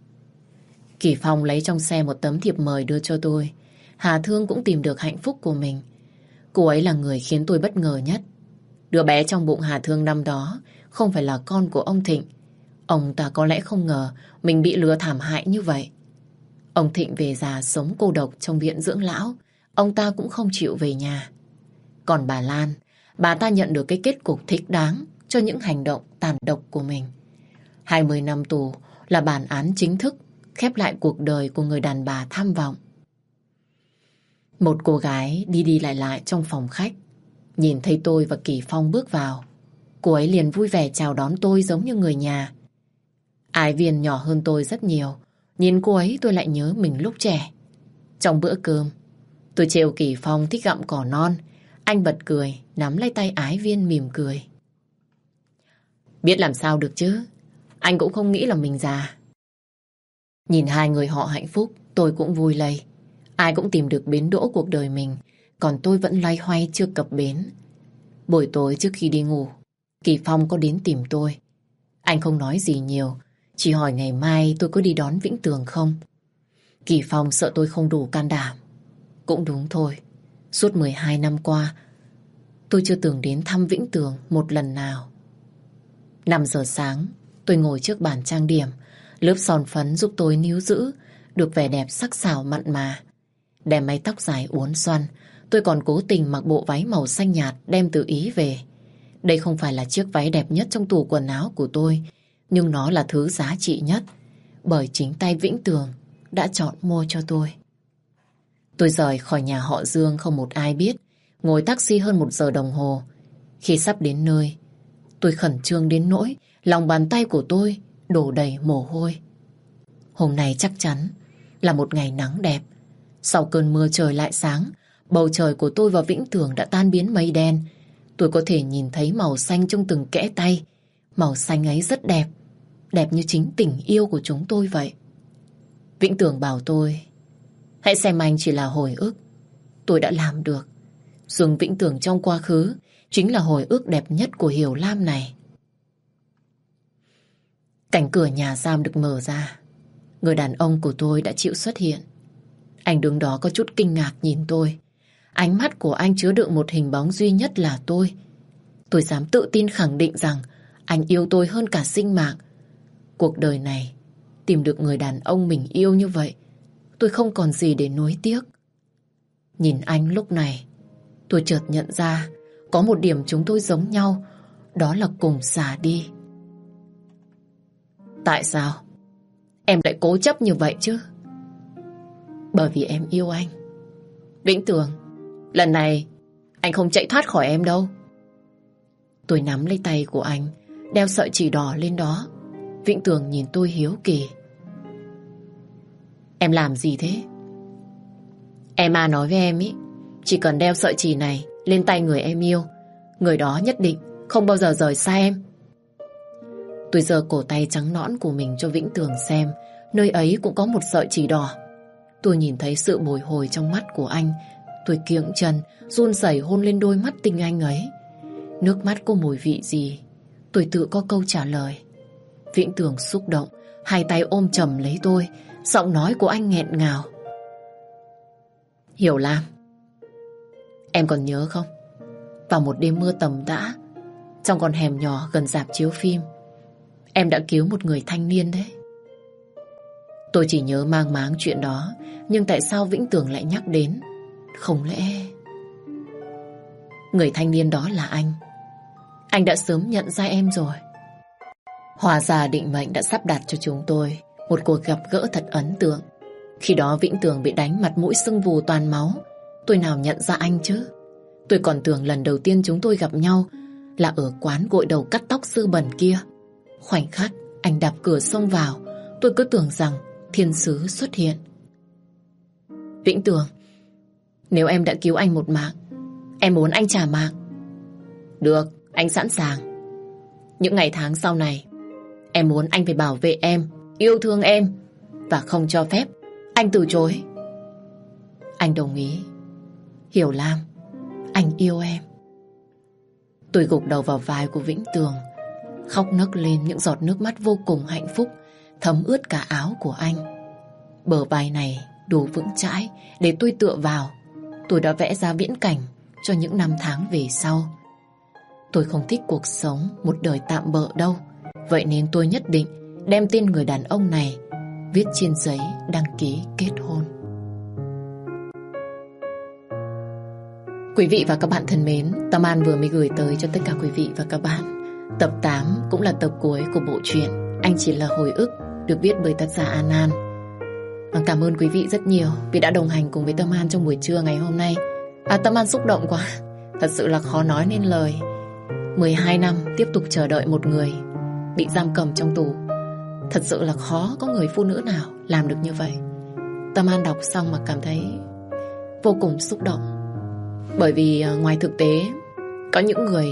Kỳ Phong lấy trong xe một tấm thiệp mời đưa cho tôi. Hà Thương cũng tìm được hạnh phúc của mình. Cô ấy là người khiến tôi bất ngờ nhất. Đứa bé trong bụng Hà Thương năm đó không phải là con của ông Thịnh. Ông ta có lẽ không ngờ mình bị lừa thảm hại như vậy. Ông Thịnh về già sống cô độc trong viện dưỡng lão. Ông ta cũng không chịu về nhà. Còn bà Lan, bà ta nhận được cái kết cục thích đáng cho những hành động tàn độc của mình. hai mươi năm tù là bản án chính thức khép lại cuộc đời của người đàn bà tham vọng. Một cô gái đi đi lại lại trong phòng khách. Nhìn thấy tôi và Kỳ Phong bước vào, cô ấy liền vui vẻ chào đón tôi giống như người nhà. Ái Viên nhỏ hơn tôi rất nhiều. Nhìn cô ấy tôi lại nhớ mình lúc trẻ. Trong bữa cơm, tôi trêu Kỳ Phong thích gặm cỏ non. Anh bật cười, nắm lấy tay Ái Viên mỉm cười. Biết làm sao được chứ, anh cũng không nghĩ là mình già. Nhìn hai người họ hạnh phúc, tôi cũng vui lây. Ai cũng tìm được bến đỗ cuộc đời mình, còn tôi vẫn loay hoay chưa cập bến. Buổi tối trước khi đi ngủ, Kỳ Phong có đến tìm tôi. Anh không nói gì nhiều, chỉ hỏi ngày mai tôi có đi đón Vĩnh Tường không. Kỳ Phong sợ tôi không đủ can đảm. Cũng đúng thôi, suốt mười hai năm qua, tôi chưa từng đến thăm Vĩnh Tường một lần nào. năm giờ sáng, tôi ngồi trước bàn trang điểm. Lớp son phấn giúp tôi níu giữ được vẻ đẹp sắc sảo mặn mà. Đem mái tóc dài uốn xoăn, tôi còn cố tình mặc bộ váy màu xanh nhạt đem từ Ý về. Đây không phải là chiếc váy đẹp nhất trong tủ quần áo của tôi, nhưng nó là thứ giá trị nhất, bởi chính tay Vĩnh Tường đã chọn mua cho tôi. Tôi rời khỏi nhà họ Dương không một ai biết, ngồi taxi hơn một giờ đồng hồ. Khi sắp đến nơi, tôi khẩn trương đến nỗi lòng bàn tay của tôi đổ đầy mồ hôi. Hôm nay chắc chắn là một ngày nắng đẹp. Sau cơn mưa trời lại sáng, bầu trời của tôi và Vĩnh Tường đã tan biến mây đen. Tôi có thể nhìn thấy màu xanh trong từng kẽ tay. Màu xanh ấy rất đẹp, đẹp như chính tình yêu của chúng tôi vậy. Vĩnh Tường bảo tôi, hãy xem anh chỉ là hồi ức. Tôi đã làm được. Dương Vĩnh Tường trong quá khứ chính là hồi ức đẹp nhất của Hiểu Lam này. Cánh cửa nhà giam được mở ra. Người đàn ông của tôi đã chịu xuất hiện. Anh đứng đó có chút kinh ngạc nhìn tôi. Ánh mắt của anh chứa đựng một hình bóng duy nhất là tôi. Tôi dám tự tin khẳng định rằng anh yêu tôi hơn cả sinh mạng. Cuộc đời này, tìm được người đàn ông mình yêu như vậy, tôi không còn gì để nuối tiếc. Nhìn anh lúc này, tôi chợt nhận ra có một điểm chúng tôi giống nhau, đó là cùng già đi. Tại sao em lại cố chấp như vậy chứ? Bởi vì em yêu anh. Vĩnh Tường, lần này anh không chạy thoát khỏi em đâu. Tôi nắm lấy tay của anh, đeo sợi chỉ đỏ lên đó. Vĩnh Tường nhìn tôi hiếu kỳ. Em làm gì thế? Em à nói với em ý, chỉ cần đeo sợi chỉ này lên tay người em yêu, người đó nhất định không bao giờ rời xa em. Tôi giơ cổ tay trắng nõn của mình cho Vĩnh Tường xem. Nơi ấy cũng có một sợi chỉ đỏ. Tôi nhìn thấy sự bồi hồi trong mắt của anh. Tôi kiễng chân, run rẩy hôn lên đôi mắt tinh anh ấy. Nước mắt có mùi vị gì? Tôi tự có câu trả lời. Vĩnh Tường xúc động, hai tay ôm chầm lấy tôi. Giọng nói của anh nghẹn ngào. Hiểu Lam, em còn nhớ không? Vào một đêm mưa tầm tã, trong con hẻm nhỏ gần rạp chiếu phim, em đã cứu một người thanh niên đấy. Tôi chỉ nhớ mang máng chuyện đó, nhưng tại sao Vĩnh Tường lại nhắc đến? Không lẽ người thanh niên đó là anh? Anh đã sớm nhận ra em rồi. Hóa ra định mệnh đã sắp đặt cho chúng tôi một cuộc gặp gỡ thật ấn tượng. Khi đó Vĩnh Tường bị đánh mặt mũi sưng vù toàn máu. Tôi nào nhận ra anh chứ? Tôi còn tưởng lần đầu tiên chúng tôi gặp nhau là ở quán gội đầu cắt tóc sư bẩn kia. Khoảnh khắc anh đạp cửa xông vào, tôi cứ tưởng rằng thiên sứ xuất hiện. Vĩnh Tường, nếu em đã cứu anh một mạng, em muốn anh trả mạng. Được, anh sẵn sàng. Những ngày tháng sau này, em muốn anh phải bảo vệ em, yêu thương em và không cho phép anh từ chối. Anh đồng ý. Hiểu Lam, anh yêu em. Tôi gục đầu vào vai của Vĩnh Tường, khóc nấc lên những giọt nước mắt vô cùng hạnh phúc, thấm ướt cả áo của anh. Bờ vai này đủ vững chãi để tôi tựa vào. Tôi đã vẽ ra viễn cảnh cho những năm tháng về sau. Tôi không thích cuộc sống một đời tạm bợ đâu. Vậy nên tôi nhất định đem tên người đàn ông này viết trên giấy đăng ký kết hôn. Quý vị và các bạn thân mến, Tâm An vừa mới gửi tới cho tất cả quý vị và các bạn tập tám, cũng là tập cuối của bộ truyện Anh Chỉ Là Hồi Ức, được viết bởi tác giả An An. Và cảm ơn quý vị rất nhiều vì đã đồng hành cùng với Tâm An trong buổi trưa ngày hôm nay. À, Tâm An xúc động quá, thật sự là khó nói nên lời. mười hai năm tiếp tục chờ đợi một người bị giam cầm trong tù. Thật sự là khó có người phụ nữ nào làm được như vậy. Tâm An đọc xong mà cảm thấy vô cùng xúc động. Bởi vì ngoài thực tế, có những người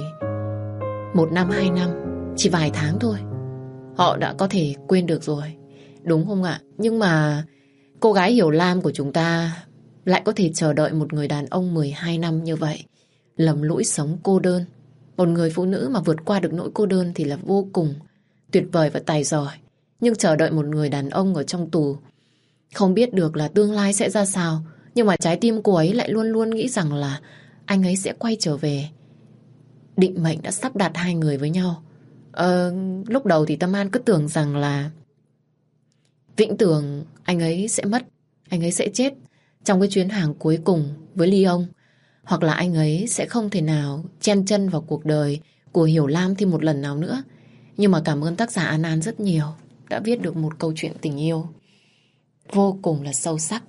một năm, hai năm, chỉ vài tháng thôi, họ đã có thể quên được rồi, đúng không ạ? Nhưng mà cô gái Hiểu Lam của chúng ta lại có thể chờ đợi một người đàn ông mười hai năm như vậy, lầm lũi sống cô đơn. Một người phụ nữ mà vượt qua được nỗi cô đơn thì là vô cùng tuyệt vời và tài giỏi. Nhưng chờ đợi một người đàn ông ở trong tù, không biết được là tương lai sẽ ra sao, nhưng mà trái tim cô ấy lại luôn luôn nghĩ rằng là anh ấy sẽ quay trở về. Định mệnh đã sắp đặt hai người với nhau. Ờ, lúc đầu thì Tâm An cứ tưởng rằng là Vĩnh Tường anh ấy sẽ mất, anh ấy sẽ chết trong cái chuyến hàng cuối cùng với Ly ông, hoặc là anh ấy sẽ không thể nào chen chân vào cuộc đời của Hiểu Lam thêm một lần nào nữa. Nhưng mà cảm ơn tác giả An An rất nhiều, đã viết được một câu chuyện tình yêu vô cùng là sâu sắc.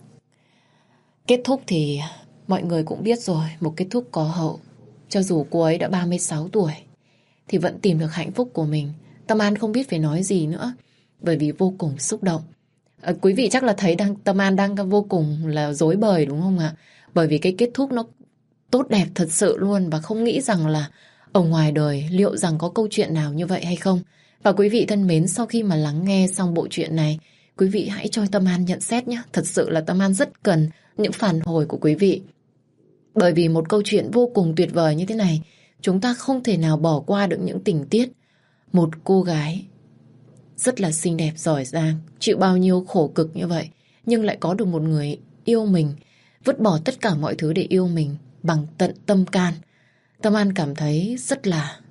Kết thúc thì mọi người cũng biết rồi, một kết thúc có hậu. Cho dù cô ấy đã ba mươi sáu tuổi thì vẫn tìm được hạnh phúc của mình. Tâm An không biết phải nói gì nữa, bởi vì vô cùng xúc động. à, Quý vị chắc là thấy đang, Tâm An đang vô cùng là rối bời đúng không ạ? Bởi vì cái kết thúc nó tốt đẹp thật sự luôn, và không nghĩ rằng là ở ngoài đời liệu rằng có câu chuyện nào như vậy hay không. Và quý vị thân mến, sau khi mà lắng nghe xong bộ truyện này, quý vị hãy cho Tâm An nhận xét nhé. Thật sự là Tâm An rất cần những phản hồi của quý vị. Bởi vì một câu chuyện vô cùng tuyệt vời như thế này, chúng ta không thể nào bỏ qua được những tình tiết. Một cô gái rất là xinh đẹp, giỏi giang, chịu bao nhiêu khổ cực như vậy, nhưng lại có được một người yêu mình, vứt bỏ tất cả mọi thứ để yêu mình bằng tận tâm can. Tâm An cảm thấy rất là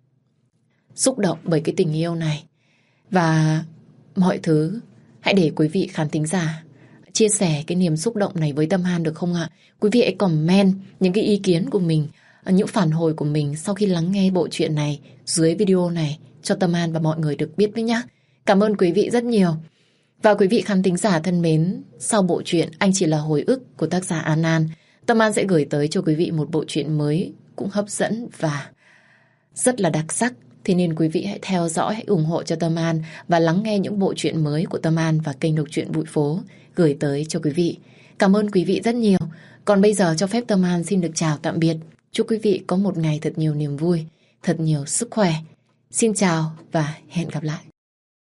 xúc động bởi cái tình yêu này. Và mọi thứ hãy để quý vị khán thính giả chia sẻ cái niềm xúc động này với Tâm An được không ạ? Quý vị hãy comment những cái ý kiến của mình, những phản hồi của mình sau khi lắng nghe bộ truyện này dưới video này cho Tâm An và mọi người được biết với nhé. Cảm ơn quý vị rất nhiều. Và quý vị khán thính giả thân mến, sau bộ truyện Anh Chỉ Là Hồi Ức của tác giả An An, Tâm An sẽ gửi tới cho quý vị một bộ truyện mới cũng hấp dẫn và rất là đặc sắc. Thế nên quý vị hãy theo dõi, hãy ủng hộ cho Tâm An và lắng nghe những bộ truyện mới của Tâm An và kênh Đọc truyện Bụi Phố gửi tới cho quý vị. Cảm ơn quý vị rất nhiều. Còn bây giờ cho phép Tâm An xin được chào tạm biệt. Chúc quý vị có một ngày thật nhiều niềm vui, thật nhiều sức khỏe. Xin chào và hẹn gặp lại.